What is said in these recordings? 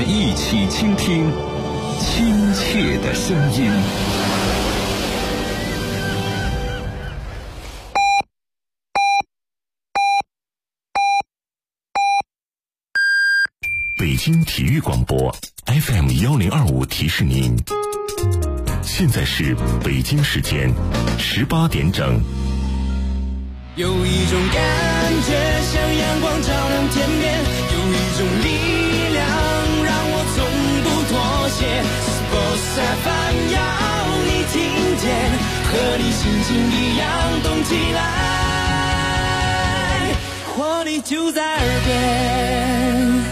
们一起倾听亲切的声音。北京体育广播 FM1025 提示您，现在是北京时间18点整。 有一种感觉像阳光照亮天边，有一种力量让我从不妥协。Sports FM 要你听见，和你心情一样动起来，活力就在耳边。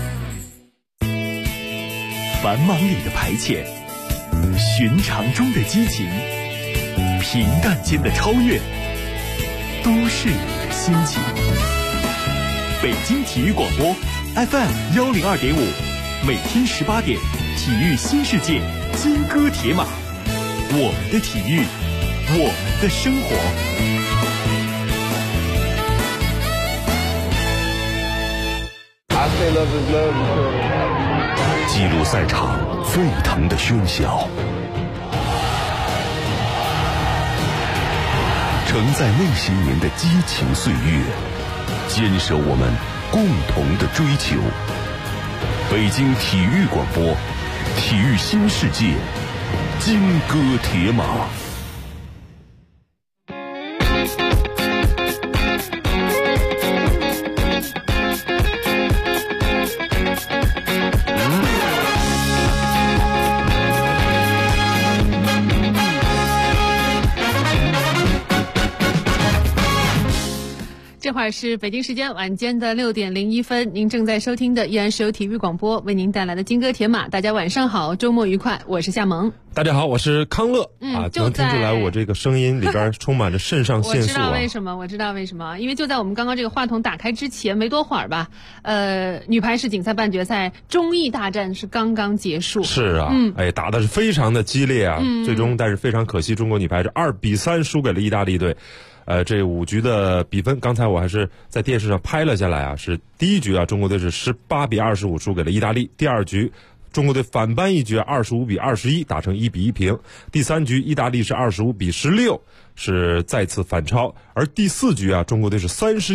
繁忙里的排遣，寻常中的激情，平淡间的超越，都市里的心情。北京体育广播 FM102.5，每天18点，体育新世界，金戈铁马，我们的体育，我们的生活。 记录赛场沸腾的喧嚣，承载那些年的激情岁月，坚守我们共同的追求。北京体育广播，体育新世界，金戈铁马。 这会儿是北京时间晚间的6点01分，您正在收听的依然是由体育广播为您带来的金戈铁马。大家晚上好，周末愉快，我是夏萌。 大家好，我是康乐。能听出来我这个声音里边充满着肾上腺素。 我知道为什么，因为就在我们刚刚这个话筒打开之前没多会儿吧，女排世锦赛半决赛中意大战是刚刚结束。 是啊，打的是非常的激烈啊，最终但是非常可惜，中国女排是2-3输给了意大利队。这5局的比分，刚才我还是在电视上拍了下来啊。是第一局啊，中国队是18-25输给了意大利；第二局，中国队反扳一局，25-21打成1-1平；第三局，意大利是25-16是再次反超；而第四局啊，中国队是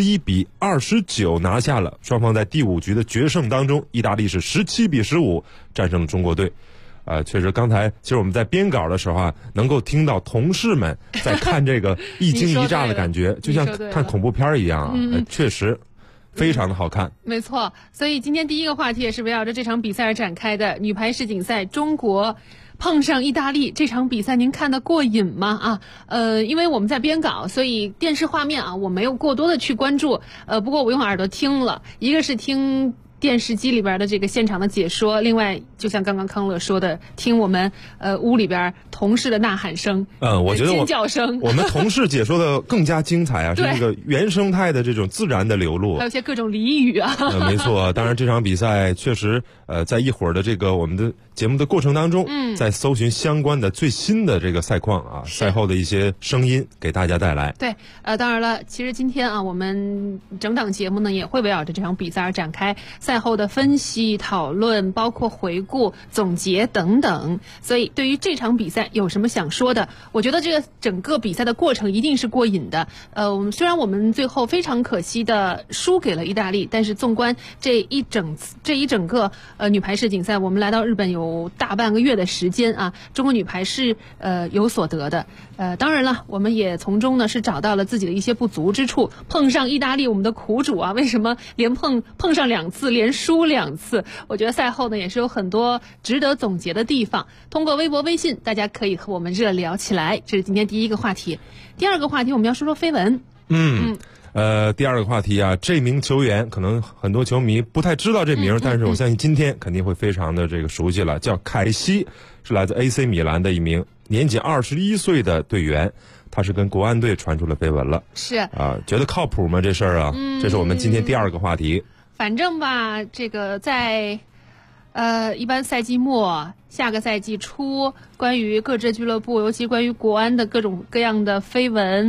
31-29拿下了。双方在第5局的决胜当中，意大利是17-15战胜中国队。确实，刚才其实我们在编稿的时候啊，能够听到同事们在看这个一惊一乍的感觉，就像看恐怖片一样啊，确实非常的好看。 没错，所以今天第一个话题也是围绕着这场比赛而展开的。女排世锦赛，中国碰上意大利，这场比赛您看得过瘾吗？因为我们在编稿，所以电视画面啊，我没有过多的去关注。不过我用耳朵听了，一个是听电视机里边的这个现场的解说，另外就像刚刚康乐说的，听我们屋里边同事的呐喊声， 我觉得尖叫声， 我们同事解说的更加精彩啊，是这个原生态的这种自然的流露， 还有些各种俚语啊。 没错，当然这场比赛确实在一会儿的这个我们的节目的过程当中，在搜寻相关的最新的这个赛况啊，赛后的一些声音给大家带来。 对，当然了，其实今天啊，我们整档节目呢也会围绕着这场比赛而展开赛后的分析、讨论，包括回顾、总结等等。所以对于这场比赛有什么想说的？我觉得这个整个比赛的过程一定是过瘾的。虽然我们最后非常可惜的输给了意大利，但是纵观这一整个女排世锦赛，我们来到日本有大半个月的时间啊，中国女排是有所得的。当然了，我们也从中呢是找到了自己的一些不足之处。碰上意大利，我们的苦主啊，为什么连碰上2次，连输2次？我觉得赛后呢也是有很多值得总结的地方。通过微博、微信，大家可以和我们热聊起来。这是今天第一个话题。第二个话题，我们要说说绯闻。 第二个话题啊，这名球员可能很多球迷不太知道这名，但是我相信今天肯定会非常的这个熟悉了，叫凯西，是来自 AC 米兰的一名年仅21岁的队员，他是跟国安队传出了绯闻了。 是啊，觉得靠谱吗这事儿啊？这是我们今天第二个话题。 反正吧，这个在一般赛季末、下个赛季初，关于各支俱乐部，尤其关于国安的各种各样的绯闻，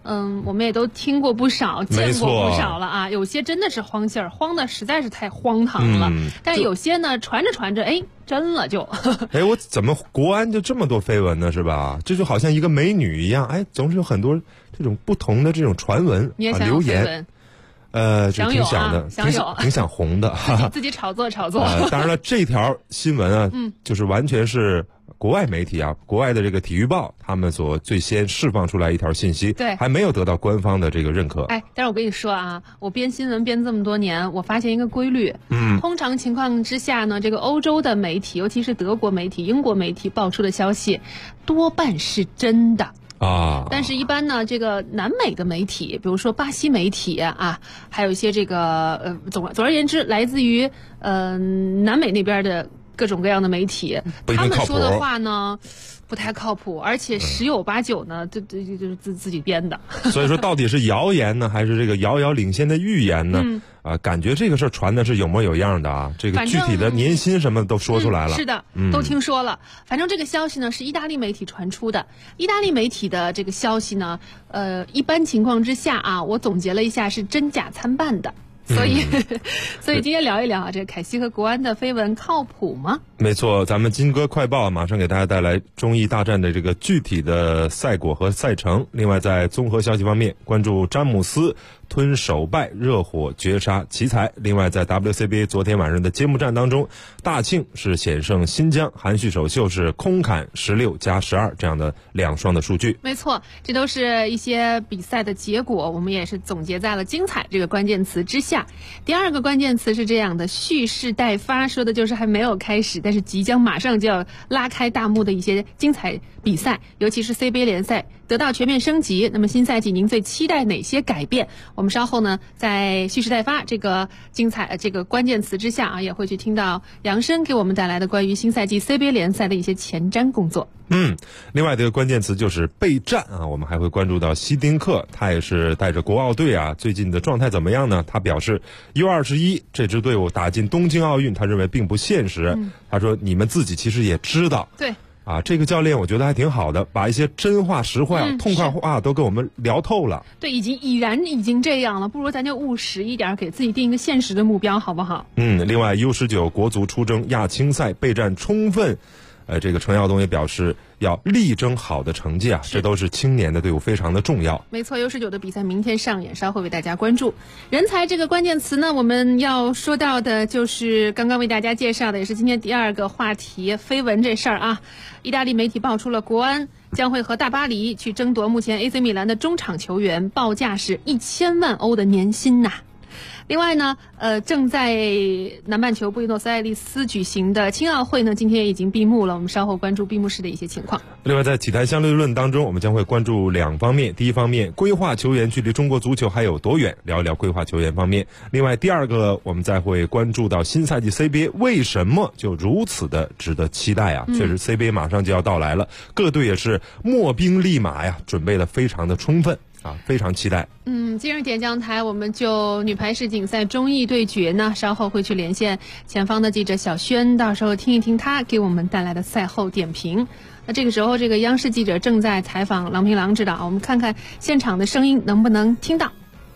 我们也都听过不少，见过不少了啊。有些真的是慌信儿，慌的实在是太荒唐了。但有些呢，传着传着，哎，真了就。 哎，我怎么国安就这么多绯闻呢？是吧？这就好像一个美女一样，哎，总是有很多这种不同的这种传闻啊流言。就挺想的，挺想红的， 自己炒作炒作。 当然了，这条新闻啊，就是完全是国外媒体啊，国外的这个体育报他们所最先释放出来一条信息， 对， 还没有得到官方的这个认可。 哎，但是我跟你说啊，我编新闻编这么多年，我发现一个规律，通常情况之下呢，这个欧洲的媒体，尤其是德国媒体、英国媒体爆出的消息，多半是真的。但是，一般呢，这个南美的媒体，比如说巴西媒体啊，还有一些这个总而言之，来自于南美那边的各种各样的媒体，他们说的话呢不太靠谱，而且十有八九呢，这就是自己编的。 所以说，到底是谣言呢，还是这个遥遥领先的预言呢？感觉这个事儿传的是有模有样的啊，这个具体的年薪什么都说出来了。 是的，都听说了。反正这个消息呢是意大利媒体传出的。意大利媒体的这个消息呢，一般情况之下啊，我总结了一下是真假参半的。所以今天聊一聊啊，这凯西和国安的绯闻靠谱吗？ 没错，咱们金哥快报马上给大家带来中意大战的这个具体的赛果和赛程。另外，在综合消息方面，关注詹姆斯吞首败，热火绝杀奇才。另外，在 WCBA 昨天晚上的揭幕战当中，大庆是险胜新疆，含蓄首秀是空砍16+12这样的2双的数据。 没错，这都是一些比赛的结果，我们也是总结在了精彩这个关键词之下。第二个关键词是这样的，蓄势待发，说的就是还没有开始，但是即将马上就要拉开大幕的一些精彩比赛，尤其是 CBA 联赛得到全面升级。那么新赛季您最期待哪些改变？我们稍后呢，在蓄势待发这个精彩这个关键词之下啊，也会去听到杨申给我们带来的关于新赛季 CBA 联赛的一些前瞻工作。 另外这个关键词就是备战啊，我们还会关注到希丁克，他也是带着国奥队啊，最近的状态怎么样呢？他表示 U21 这支队伍打进东京奥运，他认为并不现实。他说你们自己其实也知道。 对。 这个教练我觉得还挺好的，把一些真话实话、痛快话都跟我们聊透了。 对，已经这样了，不如咱就务实一点，给自己定一个现实的目标，好不好？ 另外 U19 国足出征亚青赛备战充分。这个程耀东也表示要力争好的成绩啊，这都是青年的队伍非常的重要。 没错，U19的比赛明天上演，稍后为大家关注。人才这个关键词呢，我们要说到的就是刚刚为大家介绍的，也是今天第二个话题，绯闻这事儿啊。意大利媒体爆出了国安将会和大巴黎去争夺目前 AC 米兰的中场球员，报价是1000万欧的年薪呐。另外呢，正在南半球布宜诺斯艾利斯举行的青奥会呢，今天已经闭幕了。我们稍后关注闭幕式的一些情况。 另外，在体坛相对论当中，我们将会关注2方面。第一方面，规划球员距离中国足球还有多远？聊一聊规划球员方面。另外，第二个，我们再会关注到新赛季 CBA 为什么就如此的值得期待啊？确实 CBA 马上就要到来了，各队也是秣兵立马呀，准备的非常的充分。非常期待。 今日点将台我们就女排世锦赛中意对决呢，稍后会去连线前方的记者小轩，到时候听一听他给我们带来的赛后点评。那这个时候，这个央视记者正在采访郎平郎指导，我们看看现场的声音能不能听到。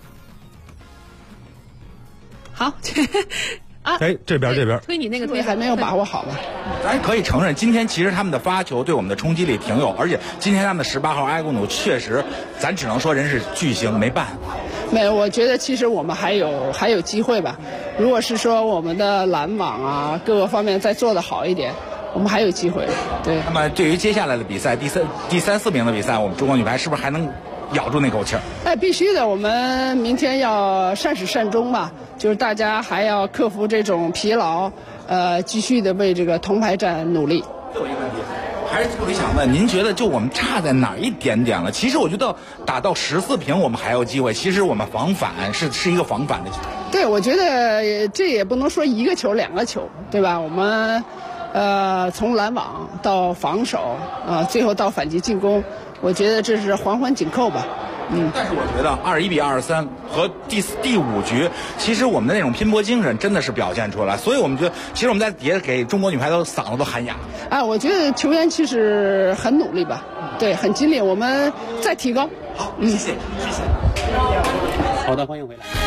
好。 这边推你那个推还没有把握好吧？ 咱可以承认，今天其实他们的发球对我们的冲击力挺有，而且今天他们的18号埃古努确实，咱只能说人是巨星，没办法。 没有，我觉得其实我们还有机会吧。如果是说我们的拦网啊各个方面再做得好一点，我们还有机会。对。那么对于接下来的比赛，第3、4名的比赛，我们中国女排是不是还能咬住那口气儿？ 必须的，我们明天要善始善终嘛，就是大家还要克服这种疲劳，继续的为这个铜牌战努力。 有一个问题，还是特别想问，您觉得就我们差在哪一点点了？其实我觉得打到14平我们还有机会，其实我们防反是一个防反的球。 对，我觉得这也不能说1个球2个球，对吧？我们从拦网到防守最后到反击进攻，我觉得这是环环紧扣吧。 但是我觉得21比23和第5局，其实我们的那种拼搏精神真的是表现出来，所以我们觉得，其实我们在底下给中国女排的嗓子都喊哑。 我觉得球员其实很努力吧，对，很尽力，我们再提高， 好，谢谢。好的，欢迎回来。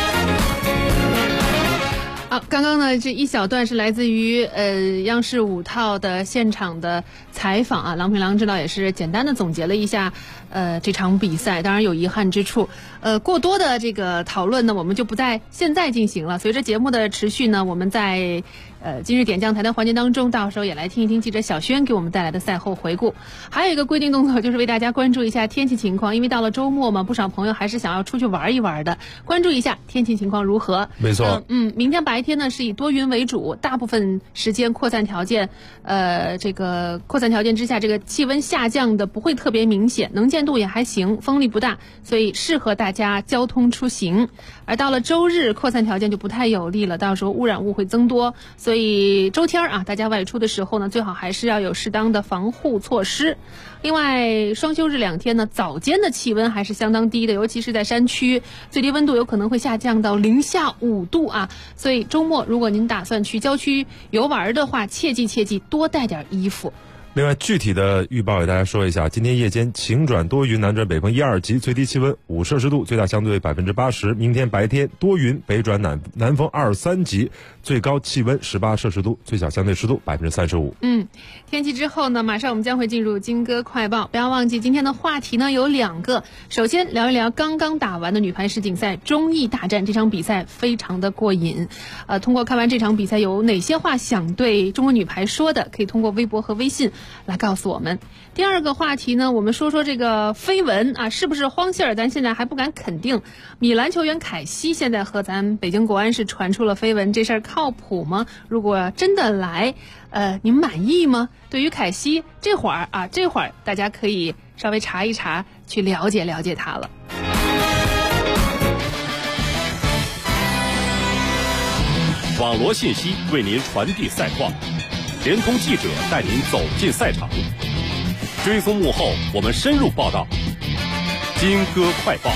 好，刚刚呢这一小段是来自于央视5套的现场的采访啊，郎平郎指导也是简单的总结了一下这场比赛，当然有遗憾之处，过多的这个讨论呢我们就不在现在进行了，随着节目的持续呢，我们在今日点将台的环节当中，到时候也来听一听记者小轩给我们带来的赛后回顾。还有一个规定动作就是为大家关注一下天气情况，因为到了周末嘛，不少朋友还是想要出去玩一玩的，关注一下天气情况如何。 没错， 明天白天呢是以多云为主，大部分时间扩散条件这个扩散条件之下，这个气温下降的不会特别明显，能见度也还行，风力不大，所以适合大家交通出行。而到了周日，扩散条件就不太有利了，到时候污染物会增多，所以周天啊，大家外出的时候呢，最好还是要有适当的防护措施。另外，双休日2天呢，早间的气温还是相当低的，尤其是在山区，最低温度有可能会下降到零下5度啊。所以周末如果您打算去郊区游玩的话，切记多带点衣服。 另外，具体的预报给大家说一下：今天夜间晴转多云，南转北风1、2级，最低气温5摄氏度，最大相对80%。明天白天多云，北转南风2、3级，最高气温18摄氏度，最小相对湿度35%。 天气之后呢，马上我们将会进入金歌快报。不要忘记今天的话题呢有2个，首先聊一聊刚刚打完的女排世锦赛中意大战，这场比赛非常的过瘾。通过看完这场比赛有哪些话想对中国女排说的，可以通过微博和微信来告诉我们。第二个话题呢，我们说说这个绯闻啊，是不是荒信儿？咱现在还不敢肯定。米兰球员凯西现在和咱北京国安是传出了绯闻，这事儿靠谱吗？如果真的来，您满意吗？对于凯西这会儿大家可以稍微查一查，去了解了解他了。 网罗信息为您传递赛况，联通记者带您走进赛场，追踪幕后，我们深入报道。金歌快报。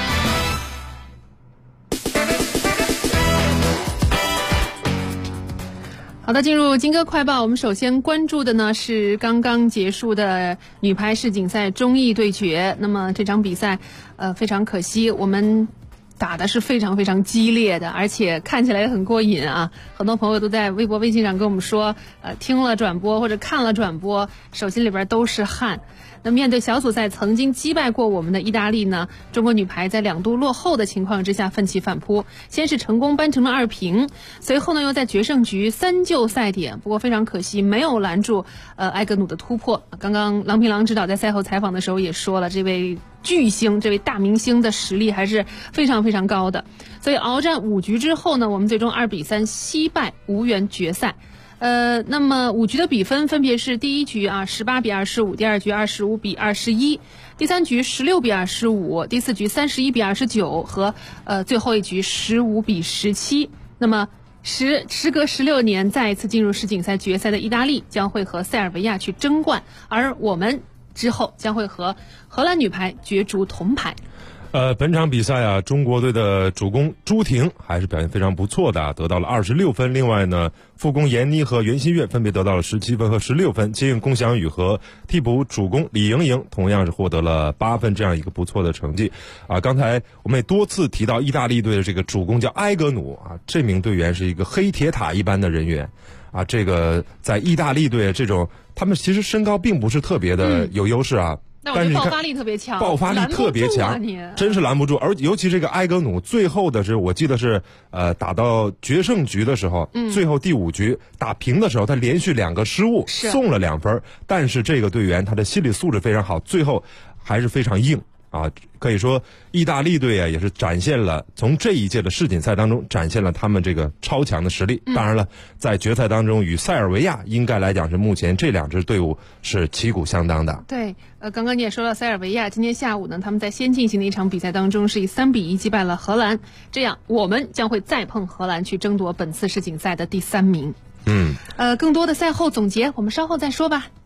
好的，进入金歌快报，我们首先关注的呢是刚刚结束的女排世锦赛中意对决。那么这场比赛非常可惜，我们打的是非常非常激烈的，而且看起来也很过瘾啊！很多朋友都在微博微信上跟我们说，听了转播或者看了转播，手心里边都是汗。那面对小组赛曾经击败过我们的意大利呢，中国女排在2度落后的情况之下奋起反扑，先是成功扳成了2平，随后呢又在决胜局3救赛点，不过非常可惜没有拦住埃格努的突破。刚刚郎平郎指导在赛后采访的时候也说了，这位巨星，这位大明星的实力还是非常非常高的，所以鏖战5局之后呢，我们最终2比3惜败，无缘决赛。那么5局的比分分别是第1局18比25，第2局25比21，第3局16比25，第4局31比29和最后一局15比17。那么时隔16年再一次进入世锦赛决赛的意大利将会和塞尔维亚去争冠，而我们之后将会和荷兰女排角逐铜牌。 本场比赛啊，中国队的主攻朱婷还是表现非常不错的，得到了26分。另外呢，副攻闫妮和袁心玥分别得到了17分和16分。接应龚翔宇和替补主攻李盈莹同样是获得了8分，这样一个不错的成绩。刚才我们也多次提到意大利队的这个主攻叫埃格努啊，这名队员是一个黑铁塔一般的人员啊。这个在意大利队这种，他们其实身高并不是特别的有优势啊。 但是爆发力特别强， 爆发力特别强，真是拦不住。而尤其这个埃格努最后的是，我记得是打到决胜局的时候，最后第5局打平的时候，他连续2个失误，送了2分。但是这个队员他的心理素质非常好，最后还是非常硬啊。可以说意大利队啊也是展现了从这一届的世锦赛当中展现了他们这个超强的实力。当然了，在决赛当中与塞尔维亚应该来讲是目前这2支队伍是旗鼓相当的。 对，刚刚你也说到塞尔维亚，今天下午呢他们在先进行的一场比赛当中是以3比1击败了荷兰，这样我们将会再碰荷兰去争夺本次世锦赛的第3名。更多的赛后总结我们稍后再说吧。接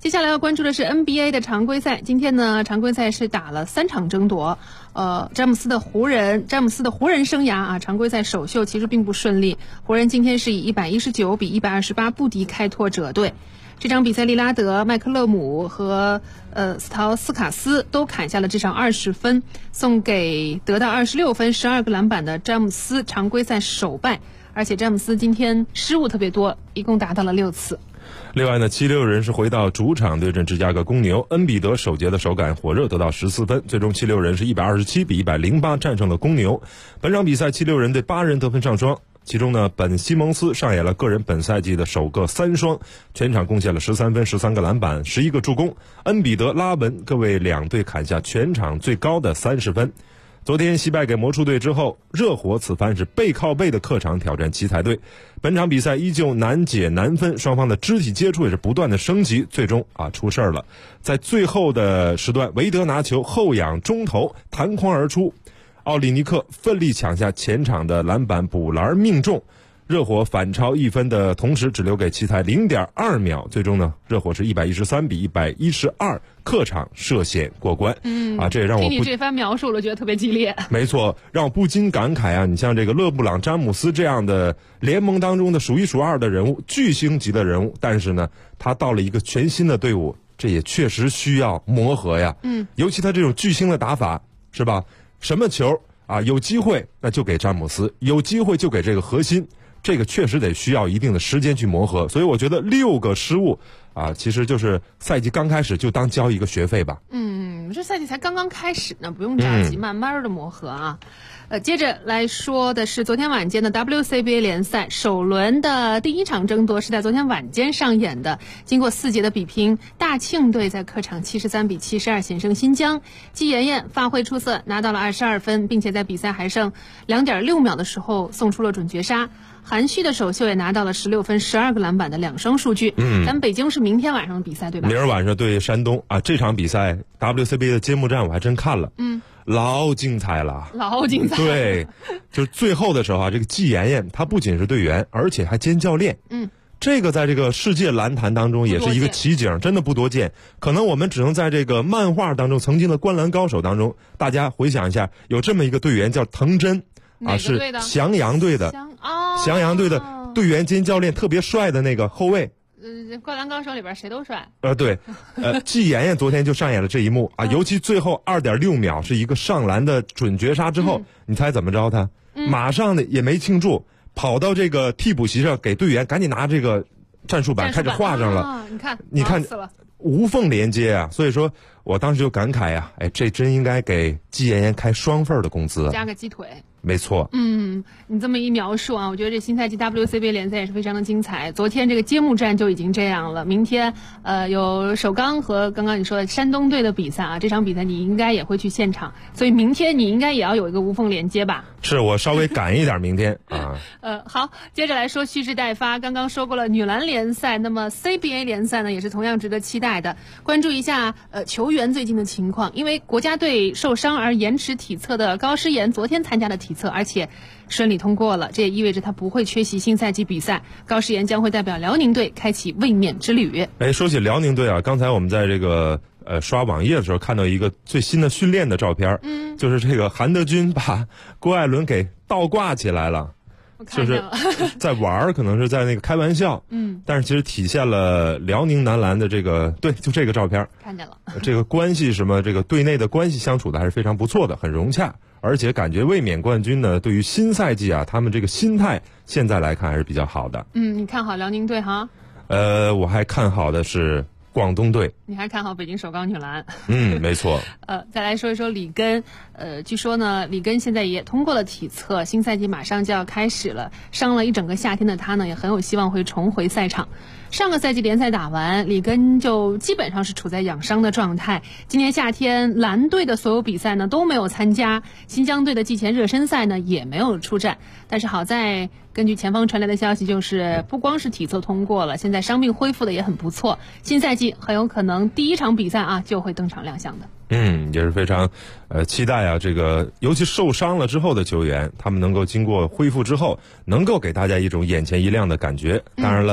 接下来要关注的是 NBA 的常规赛。今天呢，常规赛是打了3场争夺。詹姆斯的湖人生涯啊，常规赛首秀其实并不顺利。湖人今天是以119比128不敌开拓者队。这场比赛，利拉德、麦克勒姆和斯陶斯卡斯都砍下了至少20分，送给得到26分、12个篮板的詹姆斯常规赛首败。而且詹姆斯今天失误特别多，一共达到了6次。 另外呢，76人是回到主场对阵芝加哥公牛，恩比德首节的手感火热，得到14分，最终76人是127比108战胜了公牛。本场比赛76人队8人得分上双，其中呢，本西蒙斯上演了个人本赛季的首个3双，全场贡献了13分、13个篮板、11个助攻。恩比德、拉文各为两队砍下全场最高的30分。昨天惜败给魔术队之后，热火此番是背靠背的客场挑战奇才队。本场比赛依旧难解难分，双方的肢体接触也是不断的升级，最终出事了。在最后的时段，韦德拿球后仰中投，弹框而出，奥里尼克奋力抢下前场的篮板补篮命中。热火反超1分的同时，只留给奇才 0.2 秒，最终呢，热火是113比112客场涉险过关。这也让我听你这番描述，我觉得特别激烈。 没错，让我不禁感慨啊！你像这个勒布朗、詹姆斯这样的联盟当中的数一数二的人物，巨星级的人物，但是呢，他到了一个全新的队伍，这也确实需要磨合呀。尤其他这种巨星的打法，是吧？什么球有机会那就给詹姆斯，有机会就给这个核心。这个确实得需要一定的时间去磨合，所以我觉得6个失误其实就是赛季刚开始就当交一个学费吧。 这赛季才刚刚开始呢，不用着急，慢慢的磨合啊。接着来说的是昨天晚间的 WCBA 联赛首轮的第1场争夺是在昨天晚间上演的。经过4节的比拼，大庆队在客场73比72险胜新疆。季妍妍发挥出色，拿到了22分，并且在比赛还剩 2.6 秒的时候送出了准绝杀。韩旭的首秀也拿到了16分、12个篮板的2双数据。咱们北京是明天晚上的比赛对吧？ 明儿晚上对山东这场比赛 WCBA 的揭幕战我还真看了。老精彩了， 老精彩。 对，就是最后的时候这个季妍妍她不仅是队员，而且还兼教练。这个在这个世界篮坛当中也是一个奇景，真的不多见。可能我们只能在这个漫画当中，曾经的灌篮高手当中，大家回想一下，有这么一个队员叫藤真是翔阳队的，翔阳队的队员兼教练，特别帅的那个后卫。 灌篮高手里边谁都帅。 对，季妍妍昨天就上演了这一幕尤其最后 2.6 秒是一个上篮的准绝杀之后，你猜怎么着他？马上的也没庆祝，跑到这个替补席上给队员赶紧拿这个战术板开始画上了。你看无缝连接所以说我当时就感慨这真应该给季妍妍开双份的工资， 加个鸡腿。 没错。 你这么一描述我觉得这新赛季 WCBA 联赛也是非常的精彩。昨天这个揭幕战就已经这样了，明天有首钢和刚刚你说的山东队的比赛这场比赛你应该也会去现场，所以明天你应该也要有一个无缝连接吧？ 是，我稍微赶一点明天好，接着来说蓄势待发。刚刚说过了女篮联赛，那么 CBA 联赛呢也是同样值得期待的。关注一下球员最近的情况，因为国家队受伤而延迟体测的高诗岩昨天参加了体测，而且顺利通过了，这也意味着他不会缺席新赛季比赛。高诗岩将会代表辽宁队开启卫冕之旅。 说起辽宁队刚才我们在这个刷网页的时候看到一个最新的训练的照片，就是这个韩德君把郭艾伦给倒挂起来了。就是在玩可能是在那个开玩笑，但是其实体现了辽宁男篮的这个就这个照片看见了， 这个关系这个队内的关系相处的还是非常不错的，很融洽，而且感觉卫冕冠军呢，对于新赛季他们这个心态现在来看还是比较好的。 你看好辽宁队哈？ 我还看好的是广东队。 你还看好北京首钢女篮？ 没错。 再来说一说里根。据说呢，里根现在也通过了体测，新赛季马上就要开始了。伤了一整个夏天的他呢，也很有希望会重回赛场。上个赛季联赛打完，里根就基本上是处在养伤的状态。今年夏天蓝队的所有比赛呢都没有参加，新疆队的季前热身赛呢也没有出战。但是好在根据前方传来的消息，就是不光是体测通过了，现在伤病恢复的也很不错。新赛季很有可能第1场比赛就会登场亮相的。 也是非常期待这个尤其受伤了之后的球员，他们能够经过恢复之后，能够给大家一种眼前一亮的感觉。当然了，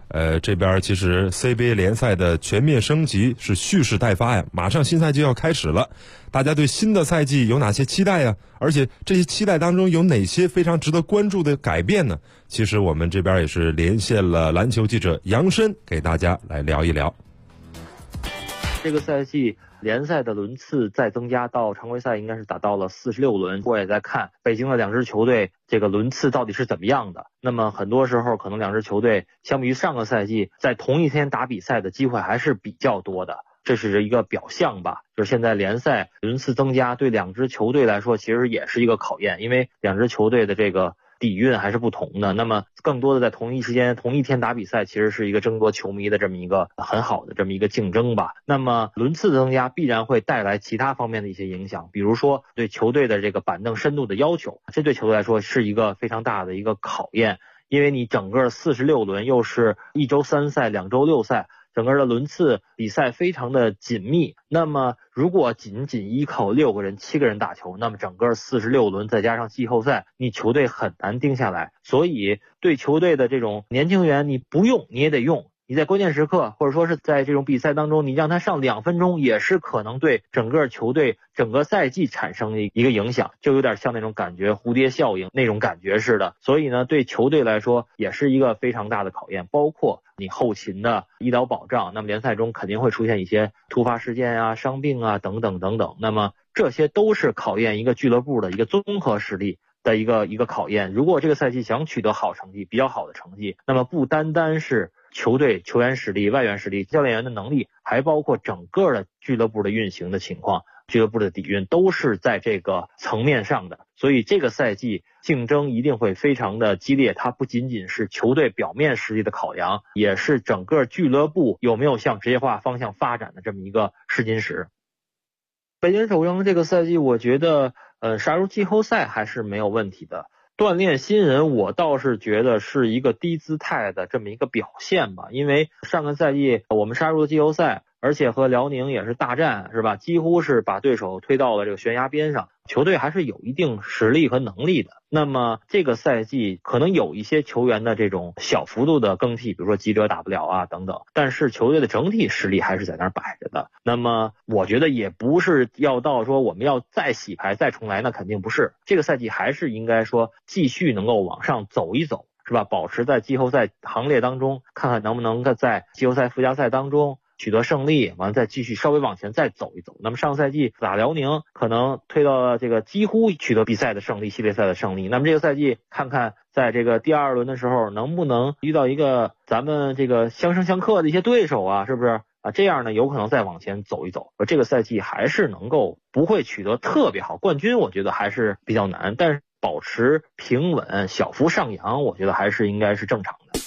这边其实 CBA 联赛的全面升级是蓄势待发呀，马上新赛季要开始了，大家对新的赛季有哪些期待呀？而且这些期待当中有哪些非常值得关注的改变呢？其实我们这边也是连线了篮球记者杨申，给大家来聊一聊。 这个赛季联赛的轮次再增加到常规赛应该是打到了46轮，我也在看北京的两支球队这个轮次到底是怎么样的。那么很多时候可能两支球队相比于上个赛季在同一天打比赛的机会还是比较多的，这是一个表象吧。就是现在联赛轮次增加对两支球队来说其实也是一个考验，因为两支球队的这个底蕴还是不同的，那么更多的在同一时间同一天打比赛其实是一个争夺球迷的这么一个很好的这么一个竞争吧。那么轮次的增加必然会带来其他方面的一些影响，比如说对球队的这个板凳深度的要求，这对球队来说是一个非常大的一个考验，因为你整个46轮又是1周3赛2周6赛，整个的轮次比赛非常的紧密，那么如果仅仅依靠6个人7个人打球，那么整个46轮再加上季后赛，你球队很难定下来。所以对球队的这种年轻员你不用你也得用，你在关键时刻或者说是在这种比赛当中你让他上2分钟也是可能对整个球队整个赛季产生的一个影响，就有点像那种感觉蝴蝶效应那种感觉似的。所以呢对球队来说也是一个非常大的考验，包括你后勤的医疗保障，那么联赛中肯定会出现一些突发事件啊、伤病啊等等等等，那么这些都是考验一个俱乐部的一个综合实力的一个考验。如果这个赛季想取得好成绩比较好的成绩，那么不单单是球队球员实力、外援实力、教练员的能力，还包括整个的俱乐部的运行的情况，俱乐部的底蕴都是在这个层面上的。所以这个赛季竞争一定会非常的激烈，它不仅仅是球队表面实力的考量，也是整个俱乐部有没有向职业化方向发展的这么一个试金石。北京首钢这个赛季我觉得杀入季后赛还是没有问题的，锻炼新人我倒是觉得是一个低姿态的这么一个表现吧，因为上个赛季我们杀入了季后赛，而且和辽宁也是大战是吧，几乎是把对手推到了这个悬崖边上，球队还是有一定实力和能力的。那么这个赛季可能有一些球员的这种小幅度的更替，比如说吉哲打不了啊等等，但是球队的整体实力还是在那儿摆着的。那么我觉得也不是要到说我们要再洗牌再重来，那肯定不是，这个赛季还是应该说继续能够往上走一走是吧，保持在季后赛行列当中，看看能不能在季后赛附加赛当中取得胜利，完了再继续稍微往前再走一走。那么上个赛季打辽宁可能推到了这个几乎取得比赛的胜利、系列赛的胜利，那么这个赛季看看在这个第2轮的时候能不能遇到一个咱们这个相生相克的一些对手啊，是不是啊？这样呢有可能再往前走一走，这个赛季还是能够不会取得特别好冠军，我觉得还是比较难，但是保持平稳小幅上扬我觉得还是应该是正常的。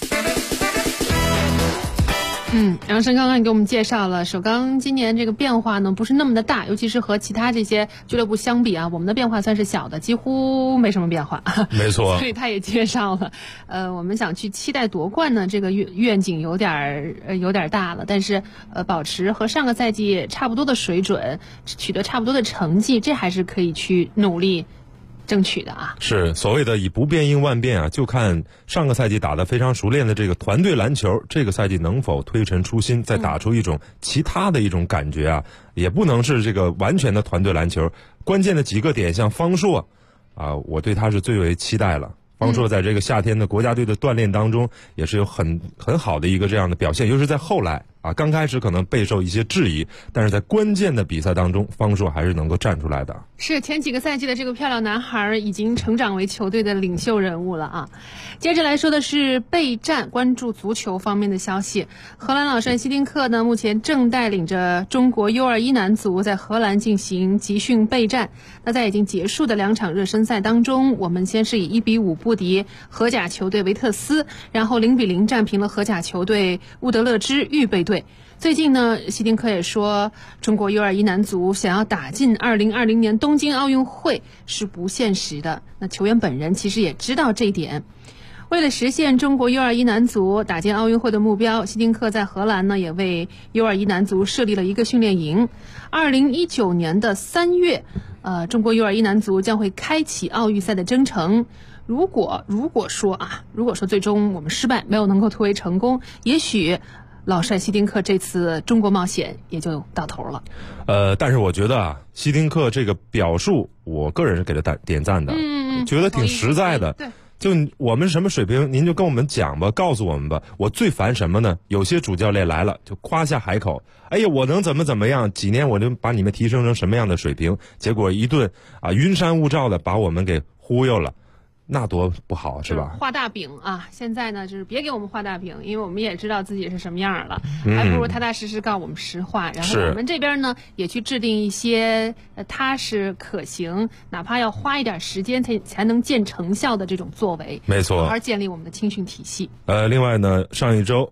杨申刚刚也给我们介绍了首钢今年这个变化呢不是那么的大，尤其是和其他这些俱乐部相比啊，我们的变化算是小的，几乎没什么变化。 没错， 所以他也介绍了，我们想去期待夺冠呢，这个愿景有点大了，但是保持和上个赛季差不多的水准，取得差不多的成绩，这还是可以去努力争取的啊。 是所谓的以不变应万变啊，就看上个赛季打得非常熟练的这个团队篮球，这个赛季能否推陈出新，再打出一种其他的一种感觉啊，也不能是这个完全的团队篮球。关键的几个点，像方硕啊，我对他是最为期待了。方硕在这个夏天的国家队的锻炼当中，也是有很好的一个这样的表现，尤其是在后来啊，刚开始可能备受一些质疑，但是在关键的比赛当中，方硕还是能够站出来的。 是前几个赛季的这个漂亮男孩已经成长为球队的领袖人物了啊。接着来说的是备战，关注足球方面的消息。荷兰老帅希丁克呢，目前正带领着中国 U21 男足在荷兰进行集训备战。那在已经结束的2场热身赛当中，我们先是以1-5不敌荷甲球队维特斯，然后0-0战平了荷甲球队乌德勒支预备队。最近呢，希丁克也说，中国 U21 男足想要打进2020年东京奥运会是不现实的。那球员本人其实也知道这一点。为了实现中国 U21 男足打进奥运会的目标，希丁克在荷兰呢也为 U21 男足设立了一个训练营。2019年的3月，中国 U21 男足将会开启奥运赛的征程。 如果说最终我们失败，没有能够突围成功，也许老帅希丁克这次中国冒险也就到头了。 但是我觉得啊，希丁克这个表述，我个人是给他点赞的，觉得挺实在的。 对。 就我们什么水平，您就跟我们讲吧，告诉我们吧。我最烦什么呢？有些主教练来了就夸下海口，哎呀，我能怎么样？几年我就把你们提升成什么样的水平？结果一顿云山雾罩的把我们给忽悠了。那多不好，是吧？ 画大饼啊！现在呢，就是别给我们画大饼，因为我们也知道自己是什么样了，还不如踏踏实实告诉我们实话。然后我们这边呢，也去制定一些踏实可行，哪怕要花一点时间才能见成效的这种作为。 没错， 好好建立我们的青训体系。 另外呢，上一周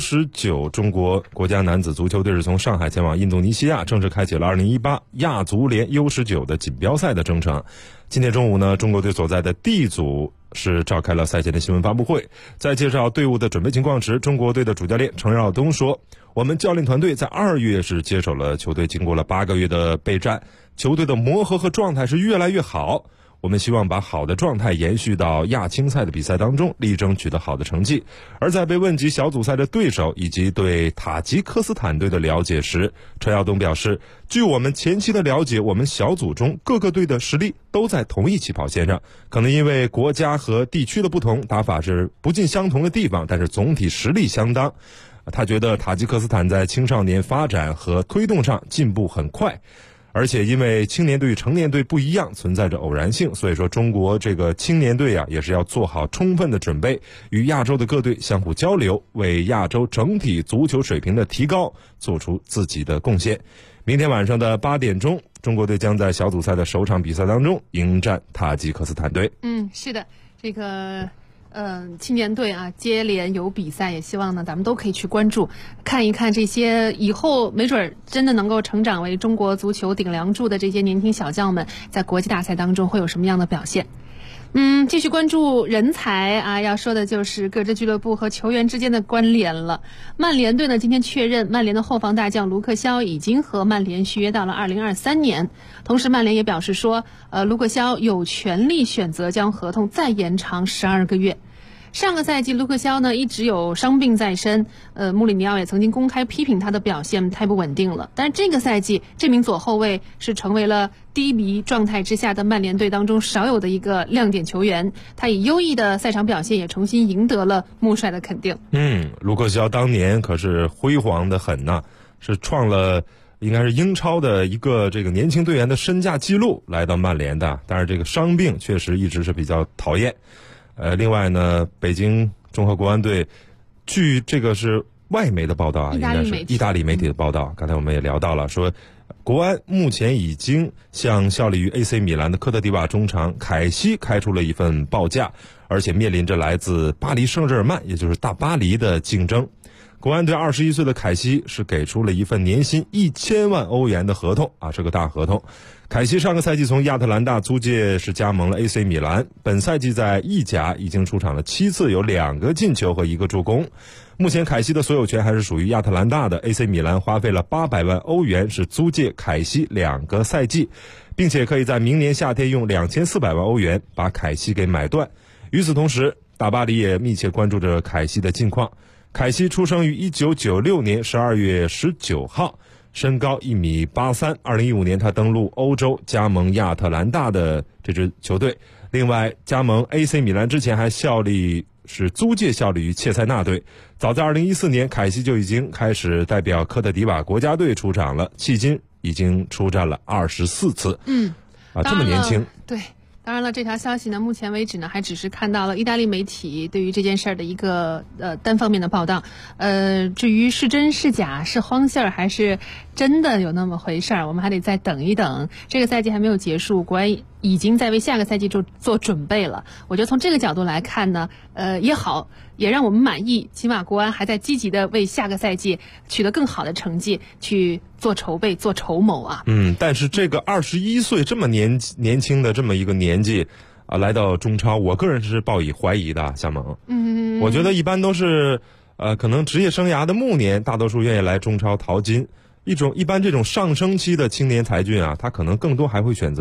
U19 中国国家男子足球队是从上海前往印度尼西亚，正式开启了2018亚足联 U19 的锦标赛的征程。今天中午呢，中国队所在的 D 组是召开了赛前的新闻发布会。在介绍队伍的准备情况时，中国队的主教练程耀东说，我们教练团队在2月是接手了球队，经过了8个月的备战，球队的磨合和状态是越来越好。我们希望把好的状态延续到亚青赛的比赛当中，力争取得好的成绩。而在被问及小组赛的对手以及对塔吉克斯坦队的了解时，陈耀东表示，据我们前期的了解，我们小组中各个队的实力都在同一起跑线上，可能因为国家和地区的不同，打法是不尽相同的地方，但是总体实力相当。他觉得塔吉克斯坦在青少年发展和推动上进步很快，而且因为青年队与成年队不一样，存在着偶然性，所以说中国这个青年队也是要做好充分的准备，与亚洲的各队相互交流，为亚洲整体足球水平的提高做出自己的贡献。明天晚上的8点钟，中国队将在小组赛的首场比赛当中迎战塔吉克斯坦队。 是的，这个青年队接连有比赛，也希望呢咱们都可以去关注，看一看这些以后没准真的能够成长为中国足球顶梁柱的这些年轻小将们，在国际大赛当中会有什么样的表现。继续关注人才要说的就是各支俱乐部和球员之间的关联了。曼联队呢今天确认，曼联的后防大将卢克肖已经和曼联续约到了2023年。同时曼联也表示说，卢克肖有权利选择将合同再延长12个月。上个赛季卢克肖呢一直有伤病在身，穆里尼奥也曾经公开批评他的表现太不稳定了。但是这个赛季，这名左后卫是成为了低迷状态之下的曼联队当中少有的一个亮点球员。他以优异的赛场表现也重新赢得了穆帅的肯定。 卢克肖当年可是辉煌的很呐，是创了应该是英超的一个这个年轻队员的身价记录来到曼联的，但是这个伤病确实一直是比较讨厌。另外呢，北京综合国安队，据这个是外媒的报道应该是意大利媒体的报道，刚才我们也聊到了，说国安目前已经向效力于 AC 米兰的科特迪瓦中场凯西开出了一份报价，而且面临着来自巴黎圣日耳曼，也就是大巴黎的竞争。国安队21岁的凯西是给出了一份年薪1000万欧元的合同是个大合同。凯西上个赛季从亚特兰大租借是加盟了 AC 米兰，本赛季在意甲已经出场了7次，有2个进球和1个助攻。目前凯西的所有权还是属于亚特兰大的， AC 米兰花费了800万欧元是租借凯西2个赛季，并且可以在明年夏天用2400万欧元把凯西给买断。与此同时，大巴黎也密切关注着凯西的近况。凯西出生于1996年12月19号，身高1.83米。2015年他登陆欧洲，加盟亚特兰大的这支球队。另外，加盟 AC 米兰之前还是租借效力于切塞纳队。早在2014年，凯西就已经开始代表科特迪瓦国家队出场了，迄今已经出战了24次。这么年轻。 对。当然了，这条消息呢，目前为止呢，还只是看到了意大利媒体对于这件事儿的一个单方面的报道。至于是真是假，是荒信儿还是真的有那么回事儿，我们还得再等一等。这个赛季还没有结束，国安已经在为下个赛季做准备了。我觉得从这个角度来看呢，也好，也让我们满意。起码国安还在积极的为下个赛季取得更好的成绩去做筹备、做筹谋但是这个21岁这么年轻的这么一个年纪来到中超，我个人是抱以怀疑的。夏萌，我觉得一般都是可能职业生涯的暮年，大多数愿意来中超淘金。一般这种上升期的青年才俊他可能更多还会选择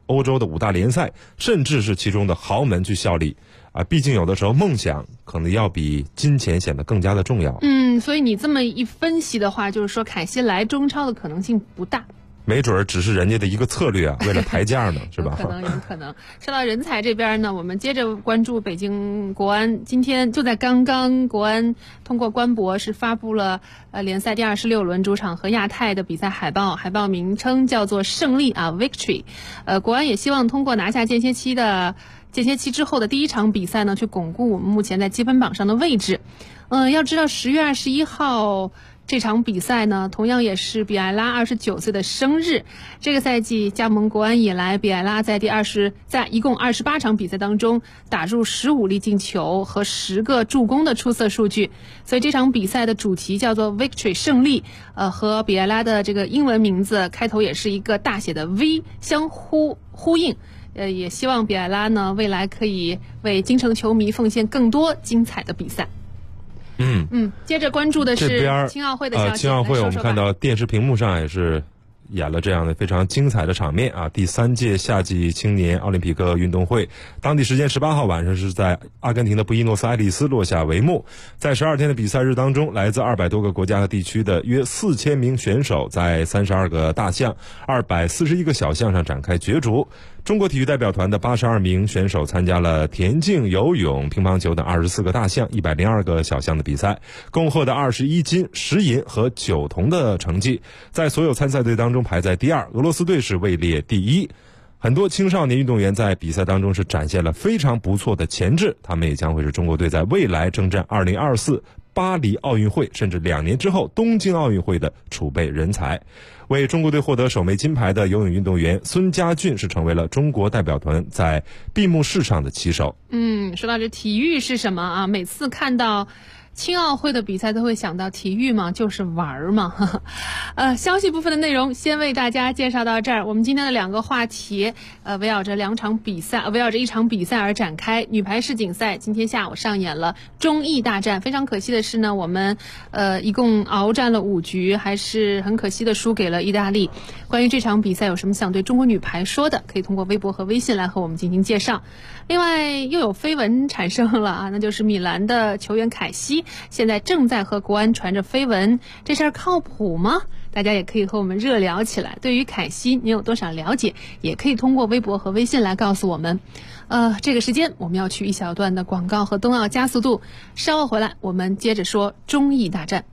欧洲的5大联赛，甚至是其中的豪门去效力啊。毕竟有的时候梦想可能要比金钱显得更加的重要。 所以你这么一分析的话，就是说凯西来中超的可能性不大。 没准儿只是人家的一个策略啊，为了抬价呢，是吧？ 有可能。说到人才这边呢，我们接着关注北京国安。今天就在刚刚，国安通过官博是发布了联赛第26轮主场和亚太的比赛海报，海报名称叫做胜利啊 Victory。国安也希望通过拿下间歇期之后的第一场比赛呢，去巩固我们目前在积分榜上的位置。要知道10月21号。这场比赛呢，同样也是比埃拉29岁的生日。这个赛季加盟国安以来，比埃拉在一共28场比赛当中打入15粒进球和10个助攻的出色数据。所以这场比赛的主题叫做 Victory 胜利，和比埃拉的这个英文名字开头也是一个大写的 V 相呼应。也希望比埃拉呢未来可以为京城球迷奉献更多精彩的比赛。接着关注的是青奥会的消息。 青奥会我们看到电视屏幕上也是演了这样的非常精彩的场面啊！第3届夏季青年奥林匹克运动会，当地时间18号晚上是在阿根廷的布宜诺斯艾利斯落下帷幕。在12天的比赛日当中，来自200多个国家和地区的约4000名选手在32个大项、241个小项上展开角逐。中国体育代表团的82名选手参加了田径、游泳、乒乓球等24个大项、102个小项的比赛，共获得21金、10银和9铜的成绩，在所有参赛队当中排在第2，俄罗斯队是位列第1。很多青少年运动员在比赛当中是展现了非常不错的潜质，他们也将会是中国队在未来征战2024巴黎奥运会，甚至2年之后东京奥运会的储备人才。为中国队获得首枚金牌的游泳运动员孙佳俊是成为了中国代表团在闭幕式上的旗手。 说到这体育是什么啊？每次看到青奥会的比赛都会想到体育嘛，就是玩嘛。消息部分的内容先为大家介绍到这儿。我们今天的2个话题，围绕着一场比赛而展开。女排世锦赛今天下午上演了中意大战，非常可惜的是呢，我们一共鏖战了5局，还是很可惜的输给了意大利。关于这场比赛有什么想对中国女排说的，可以通过微博和微信来和我们进行介绍。另外又有绯闻产生了啊，那就是米兰的球员凯西现在正在和国安传着绯闻，这事儿靠谱吗？大家也可以和我们热聊起来。对于凯西你有多少了解，也可以通过微博和微信来告诉我们。这个时间我们要去一小段的广告和冬奥加速度，稍后回来我们接着说中意大战。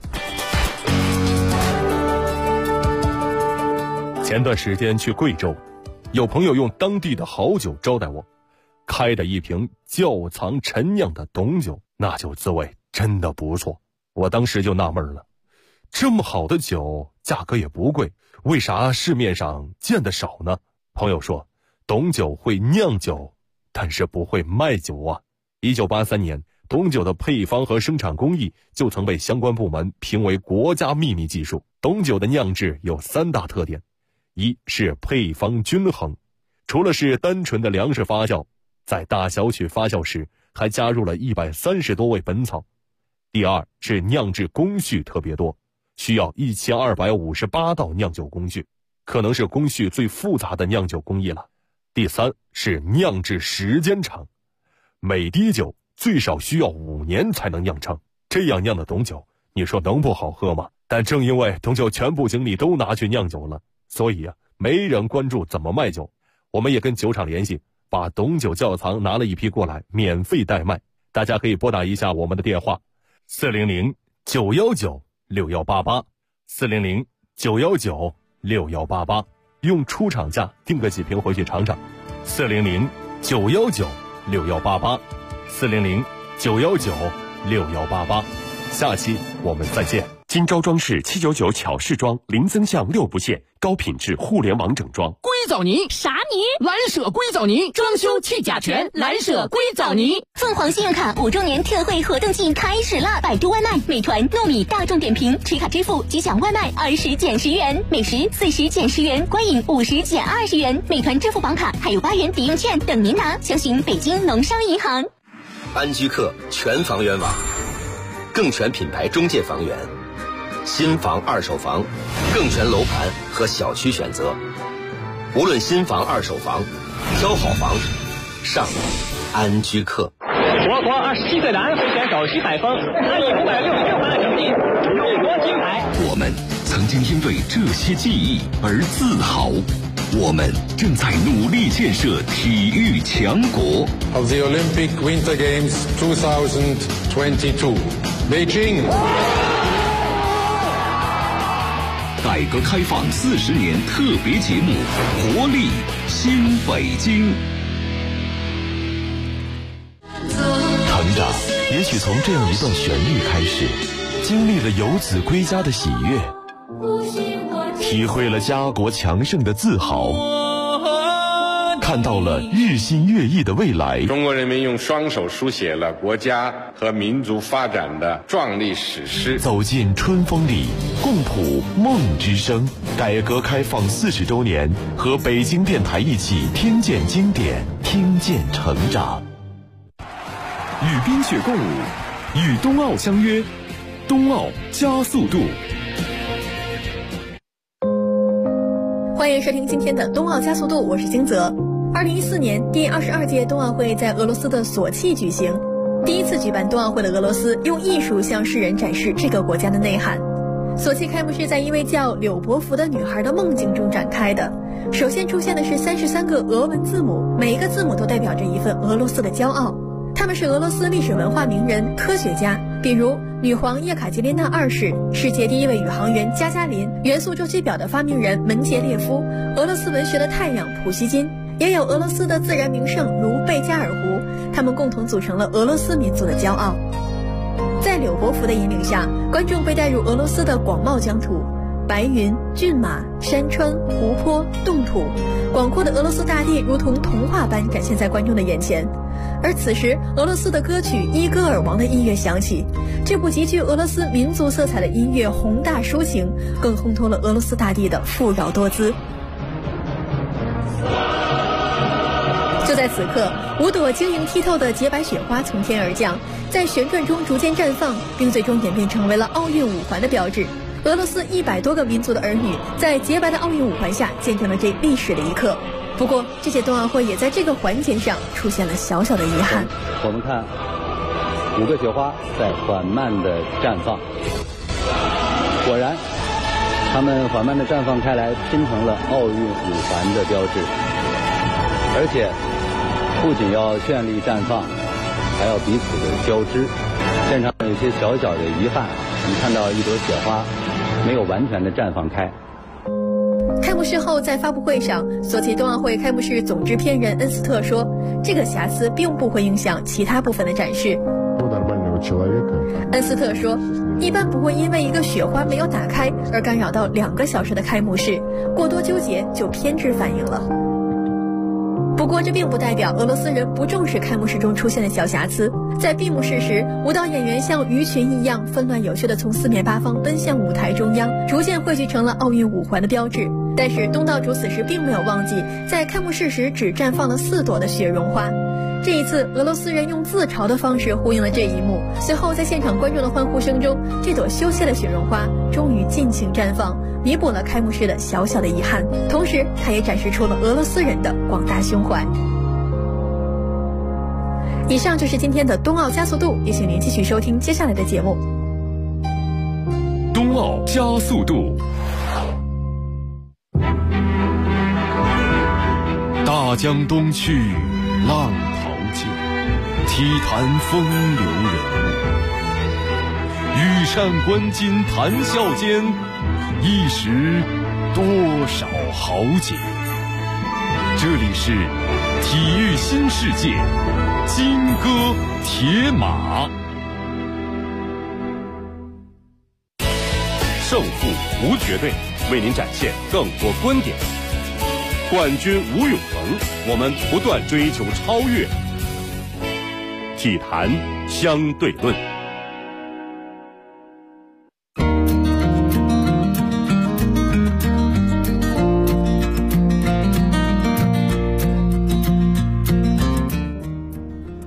前段时间去贵州，有朋友用当地的好酒招待我，开的一瓶窖藏陈酿的董酒，那酒滋味真的不错。我当时就纳闷了，这么好的酒价格也不贵，为啥市面上见得少呢？朋友说，董酒会酿酒，但是不会卖酒啊。1983年，董酒的配方和生产工艺就曾被相关部门评为国家秘密技术。董酒的酿制有3大特点，一是配方均衡，除了是单纯的粮食发酵，在大小曲发酵时还加入了130多味本草。第二是酿制工序特别多，需要1258道酿酒工序，可能是工序最复杂的酿酒工艺了。第三是酿制时间长，每滴酒最少需要5年才能酿成，这样酿的董酒，你说能不好喝吗？但正因为董酒全部精力都拿去酿酒了，所以没人关注怎么卖酒。我们也跟酒厂联系，把董酒窖藏拿了一批过来，免费代卖。大家可以拨打一下我们的电话400-919-6188 400-919-6188，用出厂价订个几瓶回去尝尝。400-919-6188 400-919-6188，下期我们再见。 金招装饰799巧饰装，零增项6不限，高品质互联网整装。 硅藻泥啥泥？蓝舍硅藻泥，装修去甲醛，蓝舍硅藻泥。 凤凰信用卡5周年特惠活动季开始啦！百度外卖、美团、糯米、大众点评持卡支付即享外卖20减10元，美食40减10元，观影50减20元。美团支付宝卡还有8元抵用券等您拿，详询北京农商银行。 安居客全房源网，更全品牌中介房源，新房、二手房，更全楼盘和小区选择。 无论新房、二手房，挑好房，上安居客。 我国27岁的安徽选手徐海峰，他以566分的成绩勇夺金牌。 我们曾经因为这些记忆而自豪，我们正在努力建设体育强国。 Of the Olympic Winter Games 2022, Beijing。 改革开放40年特别节目《活力新北京》。 成长也许从这样一段旋律开始，经历了游子归家的喜悦，体会了家国强盛的自豪，看到了日新月异的未来。 中国人民用双手书写了国家和民族发展的壮丽史诗。 走进春风里，共谱梦之声。改革开放40周年，和北京电台一起听见经典，听见成长。 与冰雪共舞，与冬奥相约，冬奥加速度。 欢迎收听今天的冬奥加速度，我是金泽。2014年第22届冬奥会在俄罗斯的索契举行，第一次举办冬奥会的俄罗斯用艺术向世人展示这个国家的内涵。索契开幕式在一位叫柳伯福的女孩的梦境中展开的。首先出现的是33个俄文字母，每一个字母都代表着一份俄罗斯的骄傲。他们是俄罗斯历史文化名人、科学家，比如女皇叶卡捷琳娜2世、世界第一位宇航员加加林、元素周期表的发明人门捷列夫、俄罗斯文学的太阳普希金，也有俄罗斯的自然名胜如贝加尔湖，他们共同组成了俄罗斯民族的骄傲。在柳伯福的引领下，观众被带入俄罗斯的广袤疆土，白云、骏马、山川、湖泊、冻土，广阔的俄罗斯大地如同童话般展现在观众的眼前。而此时，俄罗斯的歌曲《伊戈尔王》的音乐响起，这部极具俄罗斯民族色彩的音乐宏大抒情，更烘托了俄罗斯大地的富饶多姿。就在此刻，5朵晶莹剔透的洁白雪花从天而降，在旋转中逐渐绽放，并最终演变成为了奥运5环的标志。俄罗斯100多个民族的儿女在洁白的奥运5环下见证了这历史的一刻。不过，这届冬奥会也在这个环节上出现了小小的遗憾。 我们看5个雪花在缓慢地绽放，果然，它们缓慢地绽放开来，拼成了奥运5环的标志。而且，不仅要绚丽绽放，还要彼此的交织。现场有些小小的遗憾，我们看到一朵雪花没有完全的绽放开。 开幕式后，在发布会上，索契冬奥会开幕式总制片人恩斯特说，这个瑕疵并不会影响其他部分的展示。恩斯特说，一般不会因为一个雪花没有打开而干扰到2个小时的开幕式，过多纠结就偏执反应了。不过这并不代表俄罗斯人不重视开幕式中出现的小瑕疵。在闭幕式时，舞蹈演员像鱼群一样纷乱有序地从4面8方奔向舞台中央，逐渐汇聚成了奥运5环的标志。但是东道主此时并没有忘记，在开幕式时只绽放了4朵的雪绒花。这一次，俄罗斯人用自嘲的方式呼应了这一幕。随后，在现场观众的欢呼声中，这朵羞怯的雪绒花终于尽情绽放，弥补了开幕式的小小的遗憾。同时，它也展示出了俄罗斯人的广大胸怀。以上就是今天的冬奥加速度，也请您继续收听接下来的节目。 冬奥加速度。大江东去，浪淘尽，体坛风流人物。羽扇纶巾谈笑间，一时多少豪杰。这里是体育新世界，金戈铁马。胜负无绝对，为您展现更多观点。冠军无永恒，我们不断追求超越。体坛相对论。 好，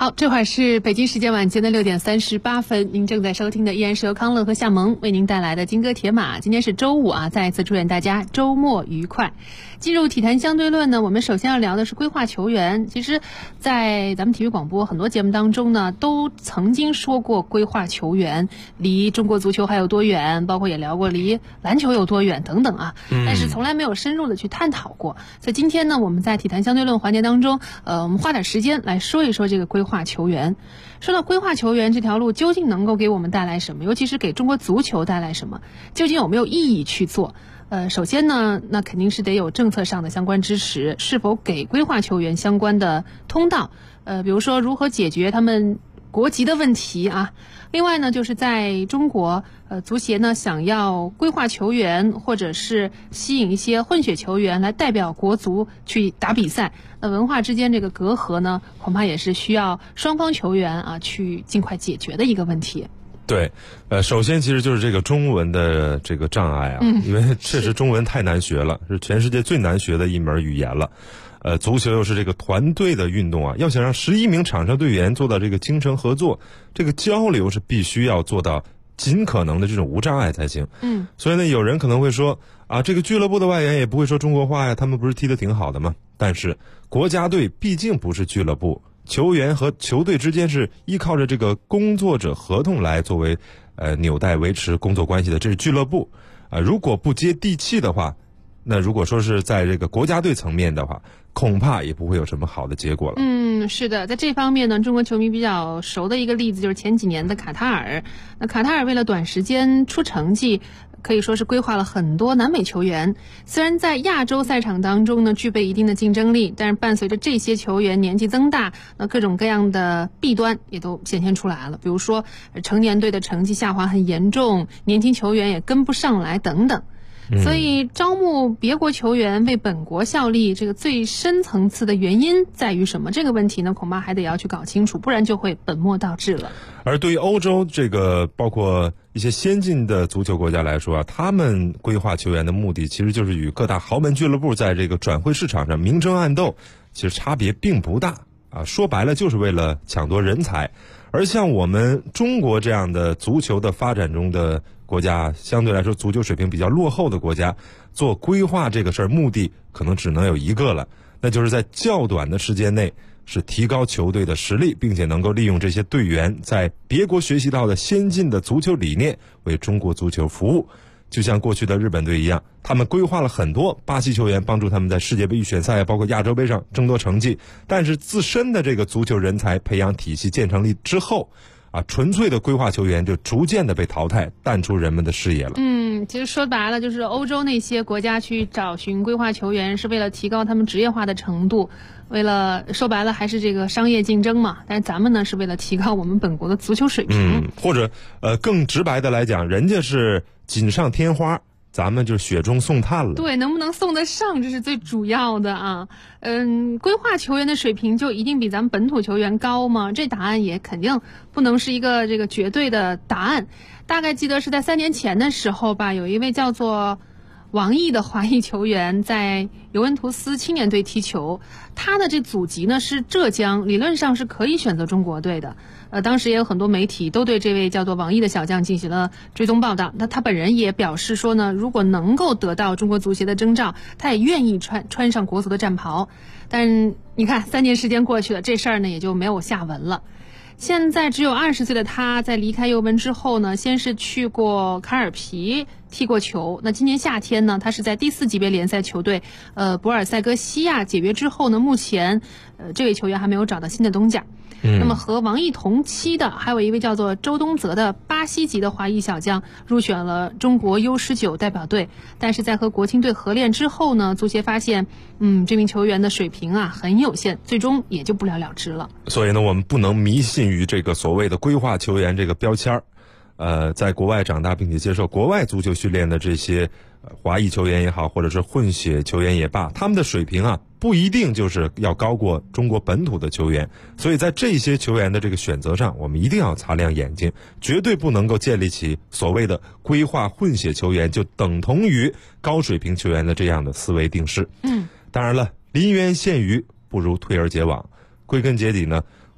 好，这会儿是北京时间晚间的6点38分，您正在收听的依然是由康乐和夏萌为您带来的金戈铁马。今天是周五啊，再一次祝愿大家周末愉快。进入体坛相对论呢，我们首先要聊的是规划球员。其实在咱们体育广播很多节目当中呢，都曾经说过规划球员离中国足球还有多远，包括也聊过离篮球有多远等等啊，但是从来没有深入的去探讨过。所以今天呢，我们在体坛相对论环节当中，我们花点时间来说一说这个规划球员。说到规划球员这条路究竟能够给我们带来什么，尤其是给中国足球带来什么，究竟有没有意义去做？首先呢，那肯定是得有政策上的相关支持，是否给规划球员相关的通道，比如说如何解决他们国籍的问题啊。另外呢，就是在中国，足协呢想要规划球员，或者是吸引一些混血球员来代表国足去打比赛，那文化之间这个隔阂呢，恐怕也是需要双方球员啊去尽快解决的一个问题。 对，首先其实就是这个中文的这个障碍啊，因为确实中文太难学了，是全世界最难学的一门语言了。足球又是这个团队的运动啊，要想让11名场上队员做到这个精诚合作，这个交流是必须要做到尽可能的这种无障碍才行。所以呢，有人可能会说啊，这个俱乐部的外援也不会说中国话呀，他们不是踢得挺好的吗？但是国家队毕竟不是俱乐部，球员和球队之间是依靠着这个工作者合同来作为纽带维持工作关系的，这是俱乐部如果不接地气的话，那如果说是在这个国家队层面的话，恐怕也不会有什么好的结果了。 是的，在这方面呢，中国球迷比较熟的一个例子就是前几年的卡塔尔。那卡塔尔为了短时间出成绩，可以说是规划了很多南美球员。虽然在亚洲赛场当中呢具备一定的竞争力，但是伴随着这些球员年纪增大，那各种各样的弊端也都显现出来了。比如说成年队的成绩下滑很严重，年轻球员也跟不上来等等。所以招募别国球员为本国效力，这个最深层次的原因在于什么？这个问题呢，恐怕还得要去搞清楚，不然就会本末倒置了。 而对于欧洲这个包括一些先进的足球国家来说啊，他们规划球员的目的其实就是与各大豪门俱乐部在这个转会市场上明争暗斗，其实差别并不大啊。说白了就是为了抢夺人才。而像我们中国这样的足球的发展中的国家，相对来说足球水平比较落后的国家，做规划这个事儿目的可能只能有一个了，那就是在较短的时间内是提高球队的实力，并且能够利用这些队员在别国学习到的先进的足球理念为中国足球服务。就像过去的日本队一样，他们规划了很多巴西球员，帮助他们在世界杯预选赛包括亚洲杯上争夺成绩，但是自身的这个足球人才培养体系建成立之后纯粹的规划球员就逐渐的被淘汰，淡出人们的视野了。 其实说白了就是欧洲那些国家去找寻规划球员是为了提高他们职业化的程度，为了说白了还是这个商业竞争嘛。但是咱们呢是为了提高我们本国的足球水平。 或者更直白的来讲，人家是锦上添花，咱们就雪中送炭了。 对，能不能送得上，这是最主要的啊。规划球员的水平就一定比咱们本土球员高吗？这答案也肯定不能是一个这个绝对的答案。大概记得是在3年前的时候吧，有一位叫做王毅的华裔球员在尤文图斯青年队踢球，他的这祖籍呢是浙江，理论上是可以选择中国队的。当时也有很多媒体都对这位叫做王毅的小将进行了追踪报道。那他本人也表示说呢，如果能够得到中国足协的征召，他也愿意穿上国足的战袍。但你看3年时间过去了，这事儿呢也就没有下文了。现在只有20岁的他，在离开尤文之后呢，先是去过卡尔皮踢过球。那今年夏天呢，他是在第4级别联赛球队博尔塞戈西亚解约之后呢，目前这位球员还没有找到新的东家。那么和王毅同期的还有一位叫做周东泽的巴西籍的华裔小将入选了中国 U19 代表队，但是在和国青队合练之后呢，足协发现这名球员的水平很有限，最终也就不了了之了。 所以呢，我们不能迷信于这个所谓的规划球员这个标签儿。在国外长大并且接受国外足球训练的这些华裔球员也好，或者是混血球员也罢，他们的水平不一定就是要高过中国本土的球员。所以在这些球员的这个选择上，我们一定要擦亮眼睛，绝对不能够建立起所谓的规划混血球员就等同于高水平球员的这样的思维定式。当然了，临渊羡鱼不如退而结网。归根结底呢，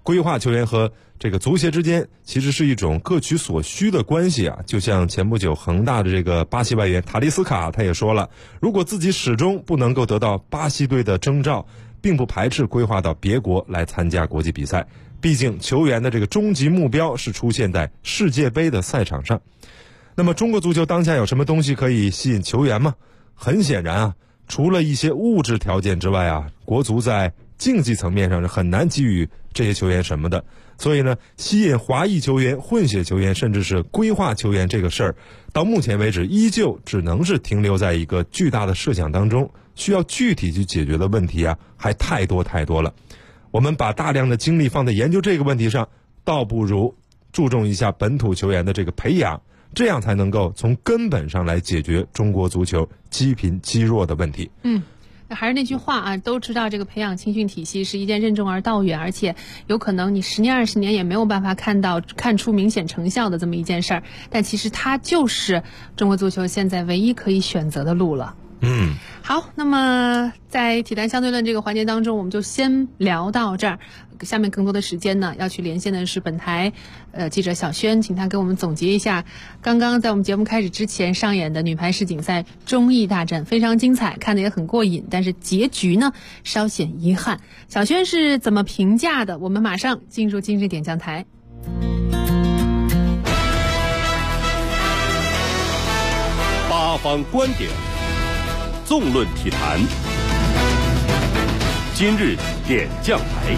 规划球员和这个足协之间其实是一种各取所需的关系啊。就像前不久恒大的这个巴西外援塔利斯卡他也说了，如果自己始终不能够得到巴西队的征召，并不排斥规划到别国来参加国际比赛，毕竟球员的这个终极目标是出现在世界杯的赛场上。那么中国足球当下有什么东西可以吸引球员吗？很显然啊，除了一些物质条件之外啊，国足在竞技层面上是很难给予这些球员什么的。所以呢，吸引华裔球员、混血球员，甚至是规划球员这个事儿，到目前为止依旧只能是停留在一个巨大的设想当中，需要具体去解决的问题啊，还太多太多了。我们把大量的精力放在研究这个问题上，倒不如注重一下本土球员的这个培养，这样才能够从根本上来解决中国足球积贫积弱的问题。 还是那句话啊，都知道这个培养青训体系是一件任重而道远，而且有可能你10年20年也没有办法看出明显成效的这么一件事儿，但其实它就是中国足球现在唯一可以选择的路了。好，那么在体坛相对论这个环节当中，我们就先聊到这儿。下面更多的时间呢，要去连线的是本台记者小轩，请他给我们总结一下刚刚在我们节目开始之前上演的女排世锦赛中意大战，非常精彩，看得也很过瘾，但是结局呢稍显遗憾。小轩是怎么评价的？我们马上进入今日点将台。 八方观点，纵论体坛，今日点将台。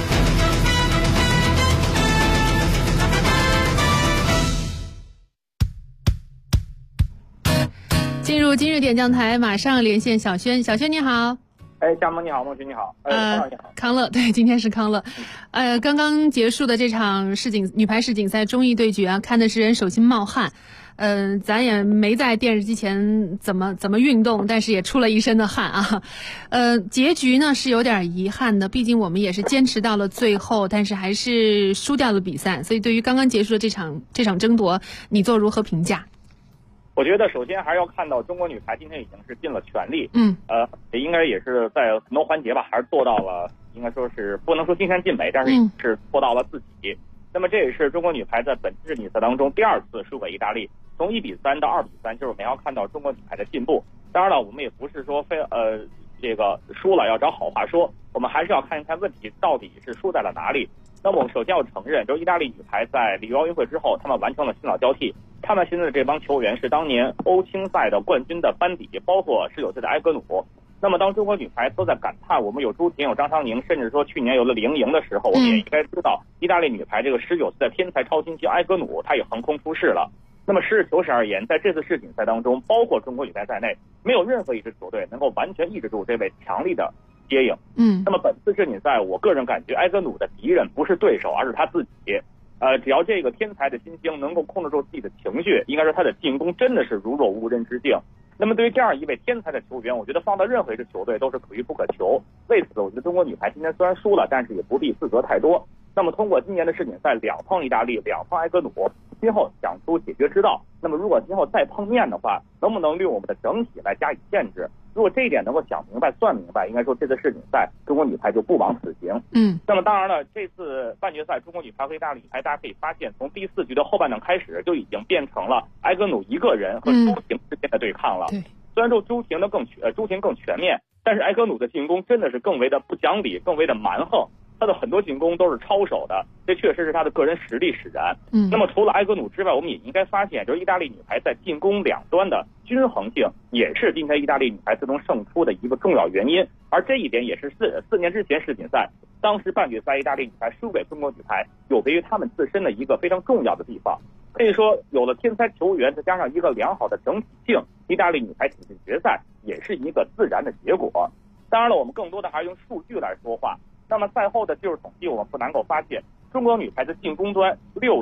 进入今日点将台，马上连线小轩。小轩你好。 嘉萌你好，孟群你好， 康乐，对，今天是康乐。刚刚结束的这场女排世锦赛中意对决啊，看的是人手心冒汗。咱也没在电视机前怎么运动，但是也出了一身的汗啊。结局呢是有点遗憾的，毕竟我们也是坚持到了最后，但是还是输掉了比赛。所以对于刚刚结束的这场争夺，你做如何评价？ 我觉得首先还是要看到中国女排今天已经是尽了全力，应该也是在很多环节吧，还是做到了，应该说是不能说尽善尽美，但是也是做到了自己。那么这也是中国女排在本次世锦赛当中第2次输给意大利，从1-3到2-3，就是我们要看到中国女排的进步。当然了，我们也不是说这个输了要找好话说，我们还是要看一看问题到底是输在了哪里。那么我们首先要承认，就是意大利女排在里约奥运会之后，他们完成了新老交替。他们现在的这帮球员是当年欧青赛的冠军的班底，包括19岁的埃格努。那么当中国女排都在感叹我们有朱婷有张常宁，甚至说去年有了李盈莹的时候，我们也应该知道意大利女排这个19岁的天才超新星埃格努，她也横空出世了。那么实事求是而言，在这次世锦赛当中，包括中国女排在内，没有任何一支球队能够完全抑制住这位强力的接应。那么本次世锦赛，我个人感觉埃格努的敌人不是对手，而是他自己。只要这个天才的新星能够控制住自己的情绪，应该说他的进攻真的是如若无人之境。那么对于这样一位天才的球员，我觉得放到任何一支球队都是可遇不可求。为此，我觉得中国女排今天虽然输了，但是也不必自责太多。那么通过今年的世锦赛2碰意大利，2碰埃格努，今后想出解决之道。那么如果今后再碰面的话，能不能利用我们的整体来加以限制？如果这一点能够想明白算明白，应该说这次世锦赛中国女排就不枉此行。那么当然了，这次半决赛中国女排和意大利女排，大家可以发现从第4局的后半段开始就已经变成了埃格努一个人和朱婷之间的对抗了。虽然说朱婷更全面，但是埃格努的进攻真的是更为的不讲理，更为的蛮横。他的很多进攻都是抄手的，这确实是他的个人实力使然。那么除了埃格努之外，我们也应该发现，就是意大利女排在进攻两端的均衡性，也是今天意大利女排最终胜出的一个重要原因。而这一点也是四年之前世锦赛，当时半决赛意大利女排输给中国女排，有别于他们自身的一个非常重要的地方。可以说，有了天才球员，再加上一个良好的整体性，意大利女排挺进决赛也是一个自然的结果。当然了，我们更多的还是用数据来说话。那么赛后的技术统计，我们不难够发现，中国女排的进攻端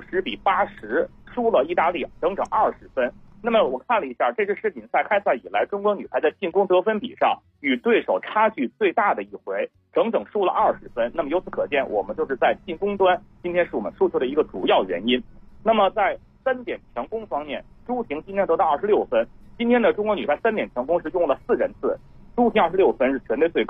60-80输了意大利整整20分。那么我看了一下，这是世锦赛开赛以来中国女排在进攻得分比上与对手差距最大的一回，整整输了20分。那么由此可见，我们就是在进攻端今天是我们输出的一个主要原因。那么在3点强攻方面，朱婷今天得到26分。今天的中国女排3点强攻是用了4人次，朱婷26分是全队最高的。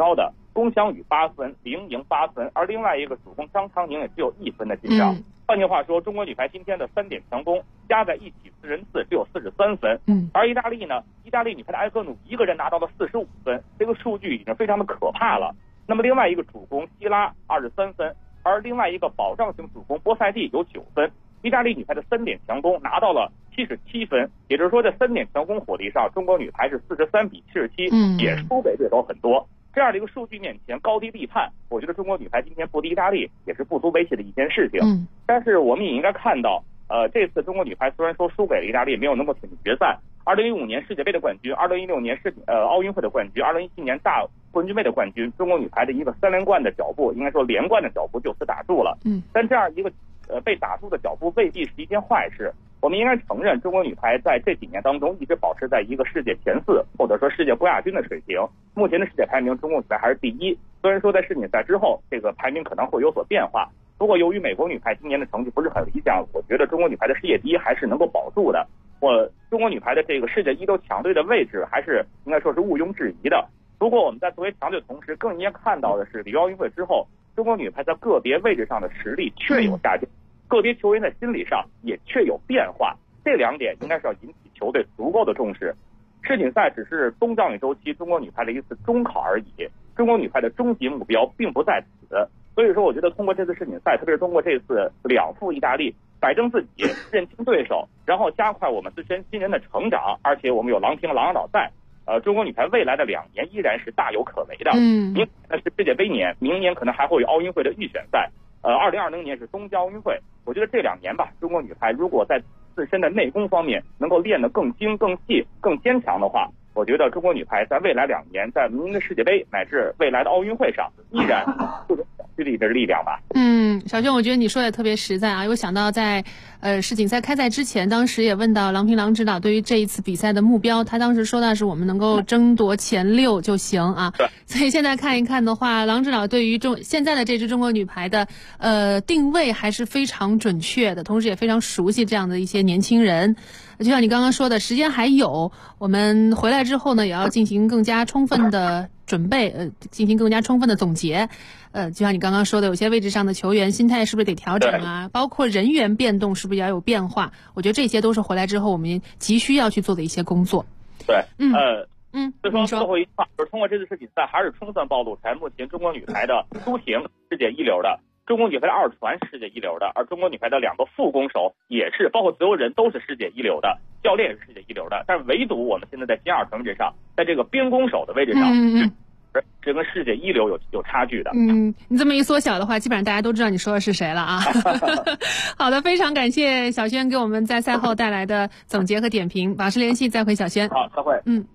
龚翔宇8分，林莹8分，而另外一个主攻张昌宁也只有1分的进账。换句话说，中国女排今天的3点强攻加在一起4人次只有43分。而意大利呢，意大利女排的埃格努一个人拿到了45分，这个数据已经非常的可怕了。那么另外一个主攻希拉23分，而另外一个保障型主攻波塞蒂有9分。意大利女排的3点强攻拿到了77分，也就是说在3点强攻火力上，中国女排是43比77，也输给对手很多。这样的一个数据面前高低立判，我觉得中国女排今天不敌意大利也是不足为奇的一件事情。但是我们也应该看到，这次中国女排虽然说输给了意大利，没有能够挺进决赛。2015年世界杯的冠军，2016年奥运会的冠军，2017年大冠军杯的冠军，中国女排的一个3连冠的脚步，应该说连冠的脚步就此打住了。但这样一个被打住的脚步未必是一件坏事。我们应该承认，中国女排在这几年当中一直保持在一个世界前4，或者说世界国亚军的水平。目前的世界排名，中国女排还是第1。虽然说在世锦赛之后，这个排名可能会有所变化，不过由于美国女排今年的成绩不是很理想，我觉得中国女排的世界第1还是能够保住的。中国女排的这个世界一流强队的位置还是应该说是毋庸置疑的。不过我们在作为强队的同时，更应该看到的是，里约奥运会之后，中国女排在个别位置上的实力确有下降，个别球员的心理上也确有变化。这2点应该是要引起球队足够的重视。世锦赛只是冬降雨周期中国女排的一次中考而已，中国女排的终极目标并不在此。所以说我觉得通过这次世锦赛，特别是通过这次2负意大利，摆正自己，认清对手，然后加快我们自身新人的成长，而且我们有郎平郎指导在，中国女排未来的2年依然是大有可为的。明年是世界杯年，明年可能还会有奥运会的预选赛，2020年是东京奥运会。我觉得这2年吧，中国女排如果在自身的内功方面能够练得更精、更细、更坚强的话，我觉得中国女排在未来2年，在明年的世界杯乃至未来的奥运会上，依然不容小觑的力量吧。 小轩，我觉得你说的特别实在啊！我想到在世锦赛开赛之前，当时也问到郎平郎指导对于这一次比赛的目标，他当时说的是我们能够争夺前6就行啊。所以现在看一看的话，郎指导对于现在的这支中国女排的定位还是非常准确的，同时也非常熟悉这样的一些年轻人。就像你刚刚说的，时间还有，我们回来之后呢，也要进行更加充分的准备，进行更加充分的总结。就像你刚刚说的，有些位置上的球员心态是不是得调整啊？包括人员变动是不是也要有变化？我觉得这些都是回来之后我们急需要去做的一些工作。 对，所以说最后一句话就是通过这次世锦赛还是充分暴露出来，目前中国女排的苏婷世界一流的，中国女排的2传世界一流的，而中国女排的2个副攻手也是，包括所有人都是世界一流的，教练也是世界一流的，但是唯独我们现在在金2传位置上，在这个边攻手的位置上，这跟世界一流有差距的。 你这么一缩小的话，基本上大家都知道你说的是谁了啊。好的，非常感谢小轩给我们在赛后带来的总结和点评。网事联系，再会小轩。 好，再会。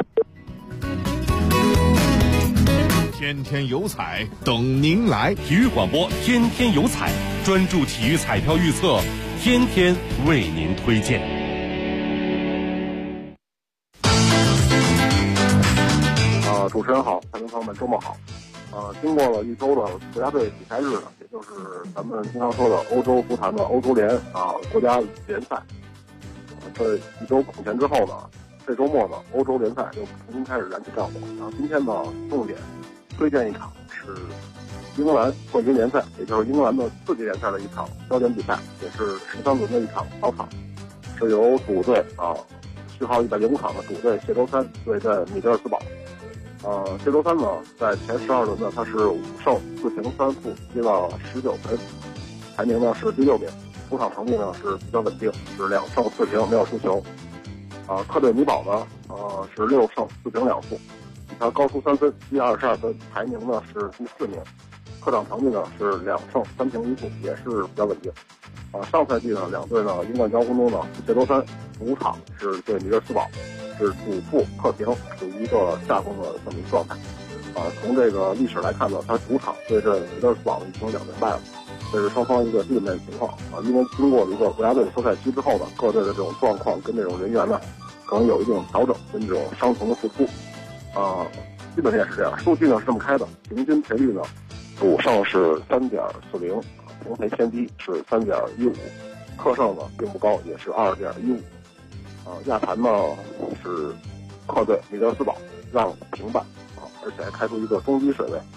天天有彩等您来， 体育广播天天有彩，专注体育彩票预测，天天为您推荐。 主持人好，观众朋友们，周末好。经过了1周的国家队比赛日呢，也就是咱们经常说的欧洲足坛的欧洲联国家联赛。这1周空闲之后呢，这周末呢，欧洲联赛又重新开始燃起战火。然后今天呢，重点推荐一场是英格兰冠军联赛，也就是英格兰的4级联赛的一场焦点比赛，也是13轮的一场早场，是由主队序号105场的主队谢周三对阵米德尔斯堡。谢周三呢，在前12轮呢，他是5胜4平3负，积了19分，排名呢是第6名，主场成绩呢是比较稳定，是2胜4平，没有输球。客队米堡呢，是6胜4平2负，比他高出3分，积22分，排名呢是第4名，客场成绩呢是2胜3平1负，也是比较稳定。上赛季呢，两队呢英冠交锋中呢，谢周三主场是对米德尔斯堡，是主负客平，属于一个下风的这么一个状态。从这个历史来看呢，他主场对阵米德尔斯堡已经2连败了，这是双方一个基本面情况因为经过了一个国家队休赛期之后呢，各队的这种状况跟这种人员呢，可能有一定调整跟这种伤痛的复出。基本面是这样，数据呢是这么开的，平均赔率呢，主胜是3.40，平赔偏低是3.15，客胜呢并不高，也是2.15。亚坛呢是客队米德尔斯堡让平半而且还开出一个中低水位，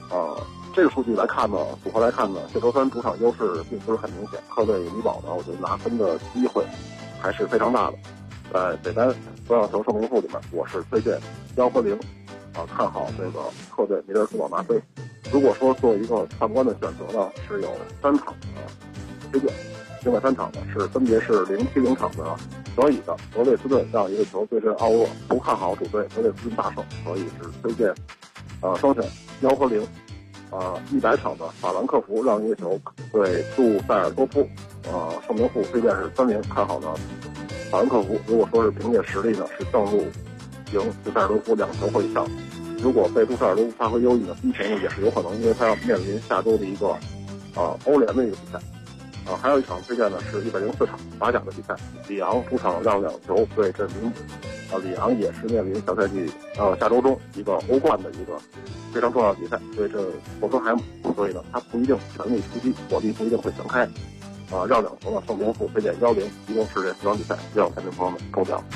这个数据来看呢，组合来看呢，这周三主场优势并不是很明显。客队米堡呢，我觉得拿分的机会还是非常大的。在北单多样球胜名数里面，我是推荐1和0，看好这个客队米德尔斯堡拿分。如果说做一个参观的选择呢，是有3场的推荐，另外3场呢是分别是0-7-0场的德乙的德累斯顿让一个球对阵奥厄，不看好主队德累斯顿大胜，所以是推荐双选1和0。100场的法兰克福让一个球对杜塞尔多夫，胜名数推荐是3-0，看好呢法兰克福。如果说是凭借实力呢，是正路赢杜塞尔多夫2球或以上。如果被杜塞尔多夫发挥优异呢，逼平也是有可能，因为他要面临下周的一个欧联的一个比赛。还有一场推荐呢是104场法甲的比赛，里昂主场让2球对阵名古，里昂也是面临小赛季下周中一个欧冠的一个非常重要的比赛，对阵霍芬海姆，所以呢他不一定全力出击，火力不一定会全开。让2球呢胜名数推荐1-0，一共是这4场比赛，让观众朋友们抽奖。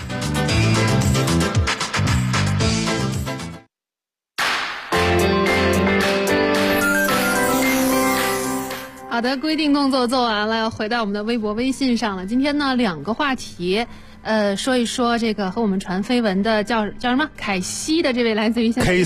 好的，规定动作做完了，要回到我们的微博微信上了。今天呢2个话题，说一说这个和我们传绯闻的叫什么凯西的这位来自于现在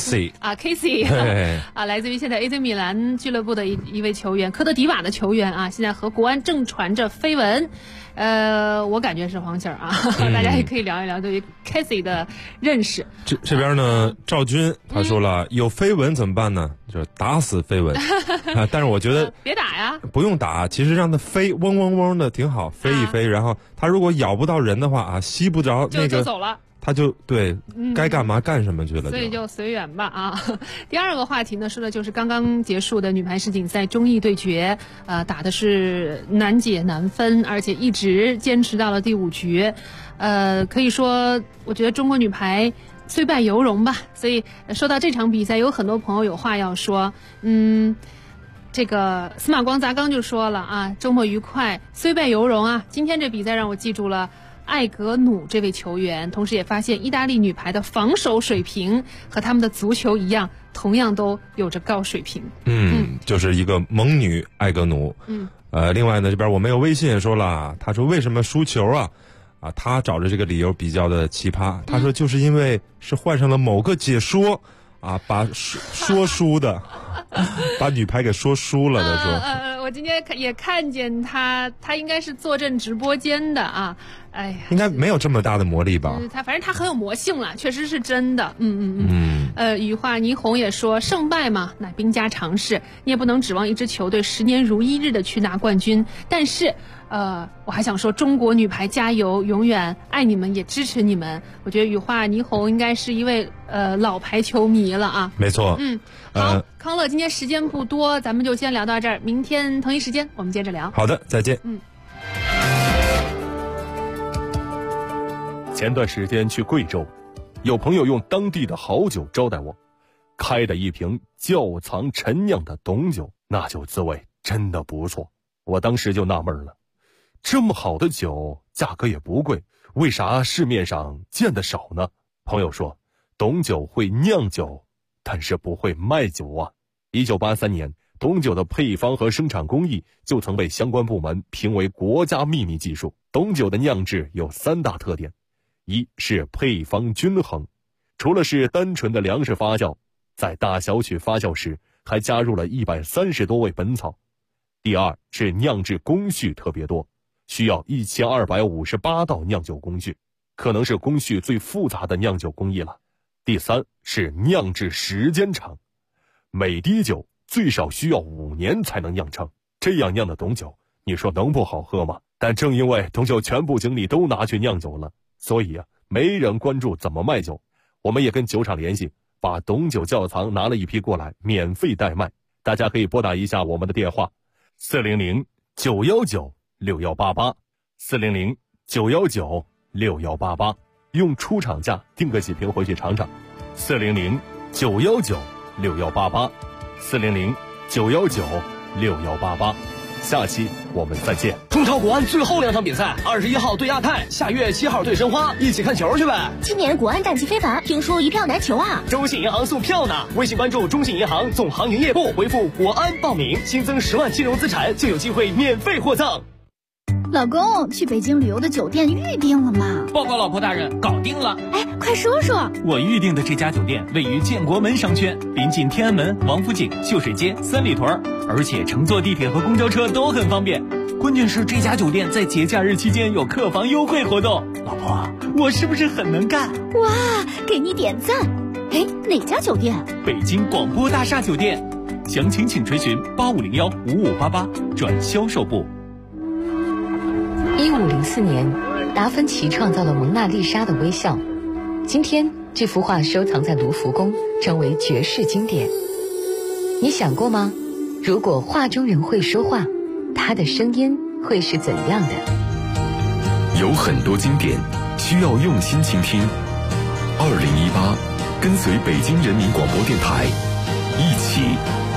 Casey 来自于现在 AC 米兰俱乐部的一位球员，科德迪瓦的球员啊，现在和国安正传着绯闻。我感觉是黄信儿啊，大家也可以聊一聊对于 Casey 的认识。 这边呢，赵军他说了，有绯闻怎么办呢？就打死绯闻但是我觉得别打呀， 不用打，其实让它飞，嗡嗡嗡的挺好，飞一飞，然后它如果咬不到人的话吸不着那个就走了。 他就对，该干嘛干什么去了， 所以就随缘吧啊。第2个话题呢，说的就是刚刚结束的女排世锦赛中意对决，打的是难解难分，而且一直坚持到了第5局，可以说，我觉得中国女排虽败犹荣吧。所以说到这场比赛，有很多朋友有话要说，这个司马光砸缸就说了啊，周末愉快，虽败犹荣啊。今天这比赛让我记住了艾格努这位球员，同时也发现意大利女排的防守水平和他们的足球一样，同样都有着高水平。 就是一个猛女艾格努。另外呢，这边我们有微信也说了，他说为什么输球啊？他找着这个理由比较的奇葩，他说就是因为是换上了某个解说把说输的把女排给说输了。他说我今天也看见他应该是坐镇直播间的啊。哎呀， 应该没有这么大的魔力吧？ 反正他很有魔性了，确实是真的。羽化霓虹也说，胜败嘛，乃兵家常事，你也不能指望一支球队10年如一日的去拿冠军。但是，我还想说，中国女排加油，永远爱你们，也支持你们。我觉得羽化霓虹应该是一位老排球迷了啊。 没错。 好，康乐，今天时间不多，咱们就先聊到这儿，明天同一时间我们接着聊。 好的，再见。 前段时间去贵州，有朋友用当地的好酒招待我，开的一瓶窖藏陈酿的董酒，那酒滋味真的不错。我当时就纳闷了，这么好的酒，价格也不贵，为啥市面上见得少呢？朋友说，董酒会酿酒，但是不会卖酒啊。1983年，董酒的配方和生产工艺就曾被相关部门评为国家秘密技术。董酒的酿制有3大特点，一是配方均衡，除了是单纯的粮食发酵，在大小曲发酵时还加入了130多味本草。第二是酿制工序特别多，需要1258道酿酒工序，可能是工序最复杂的酿酒工艺了。第三是酿制时间长，每滴酒最少需要5年才能酿成，这样酿的董酒，你说能不好喝吗？但正因为董酒全部精力都拿去酿酒了，所以没人关注怎么卖酒。我们也跟酒厂联系，把董酒窖藏拿了一批过来，免费代卖。大家可以拨打一下我们的电话400-919-6188 400-919-6188，用出厂价订个几瓶回去尝尝。400-919-6188 400-919-6188 下期我们再见。 中超国安最后2场比赛，21号对亚太，下月7号对申花，一起看球去呗。 今年国安战绩非凡，听说一票难求啊。 中信银行送票呢，微信关注中信银行总行营业部，回复国安报名，新增10万金融资产就有机会免费获赠。 老公，去北京旅游的酒店预定了吗？ 报告老婆大人，搞定了。 哎，快说说。 我预定的这家酒店位于建国门商圈，临近天安门、王府井、秀水街、三里屯，而且乘坐地铁和公交车都很方便。关键是这家酒店在节假日期间有客房优惠活动。老婆，我是不是很能干？ 哇，给你点赞。哎，哪家酒店？ 北京广播大厦酒店。详情请垂询85015588转销售部。 1504年，达芬奇创造了蒙娜丽莎的微笑。今天，这幅画收藏在卢浮宫，成为绝世经典。你想过吗？如果画中人会说话，他的声音会是怎样的？ 有很多经典需要用心倾听。2018，跟随北京人民广播电台，一起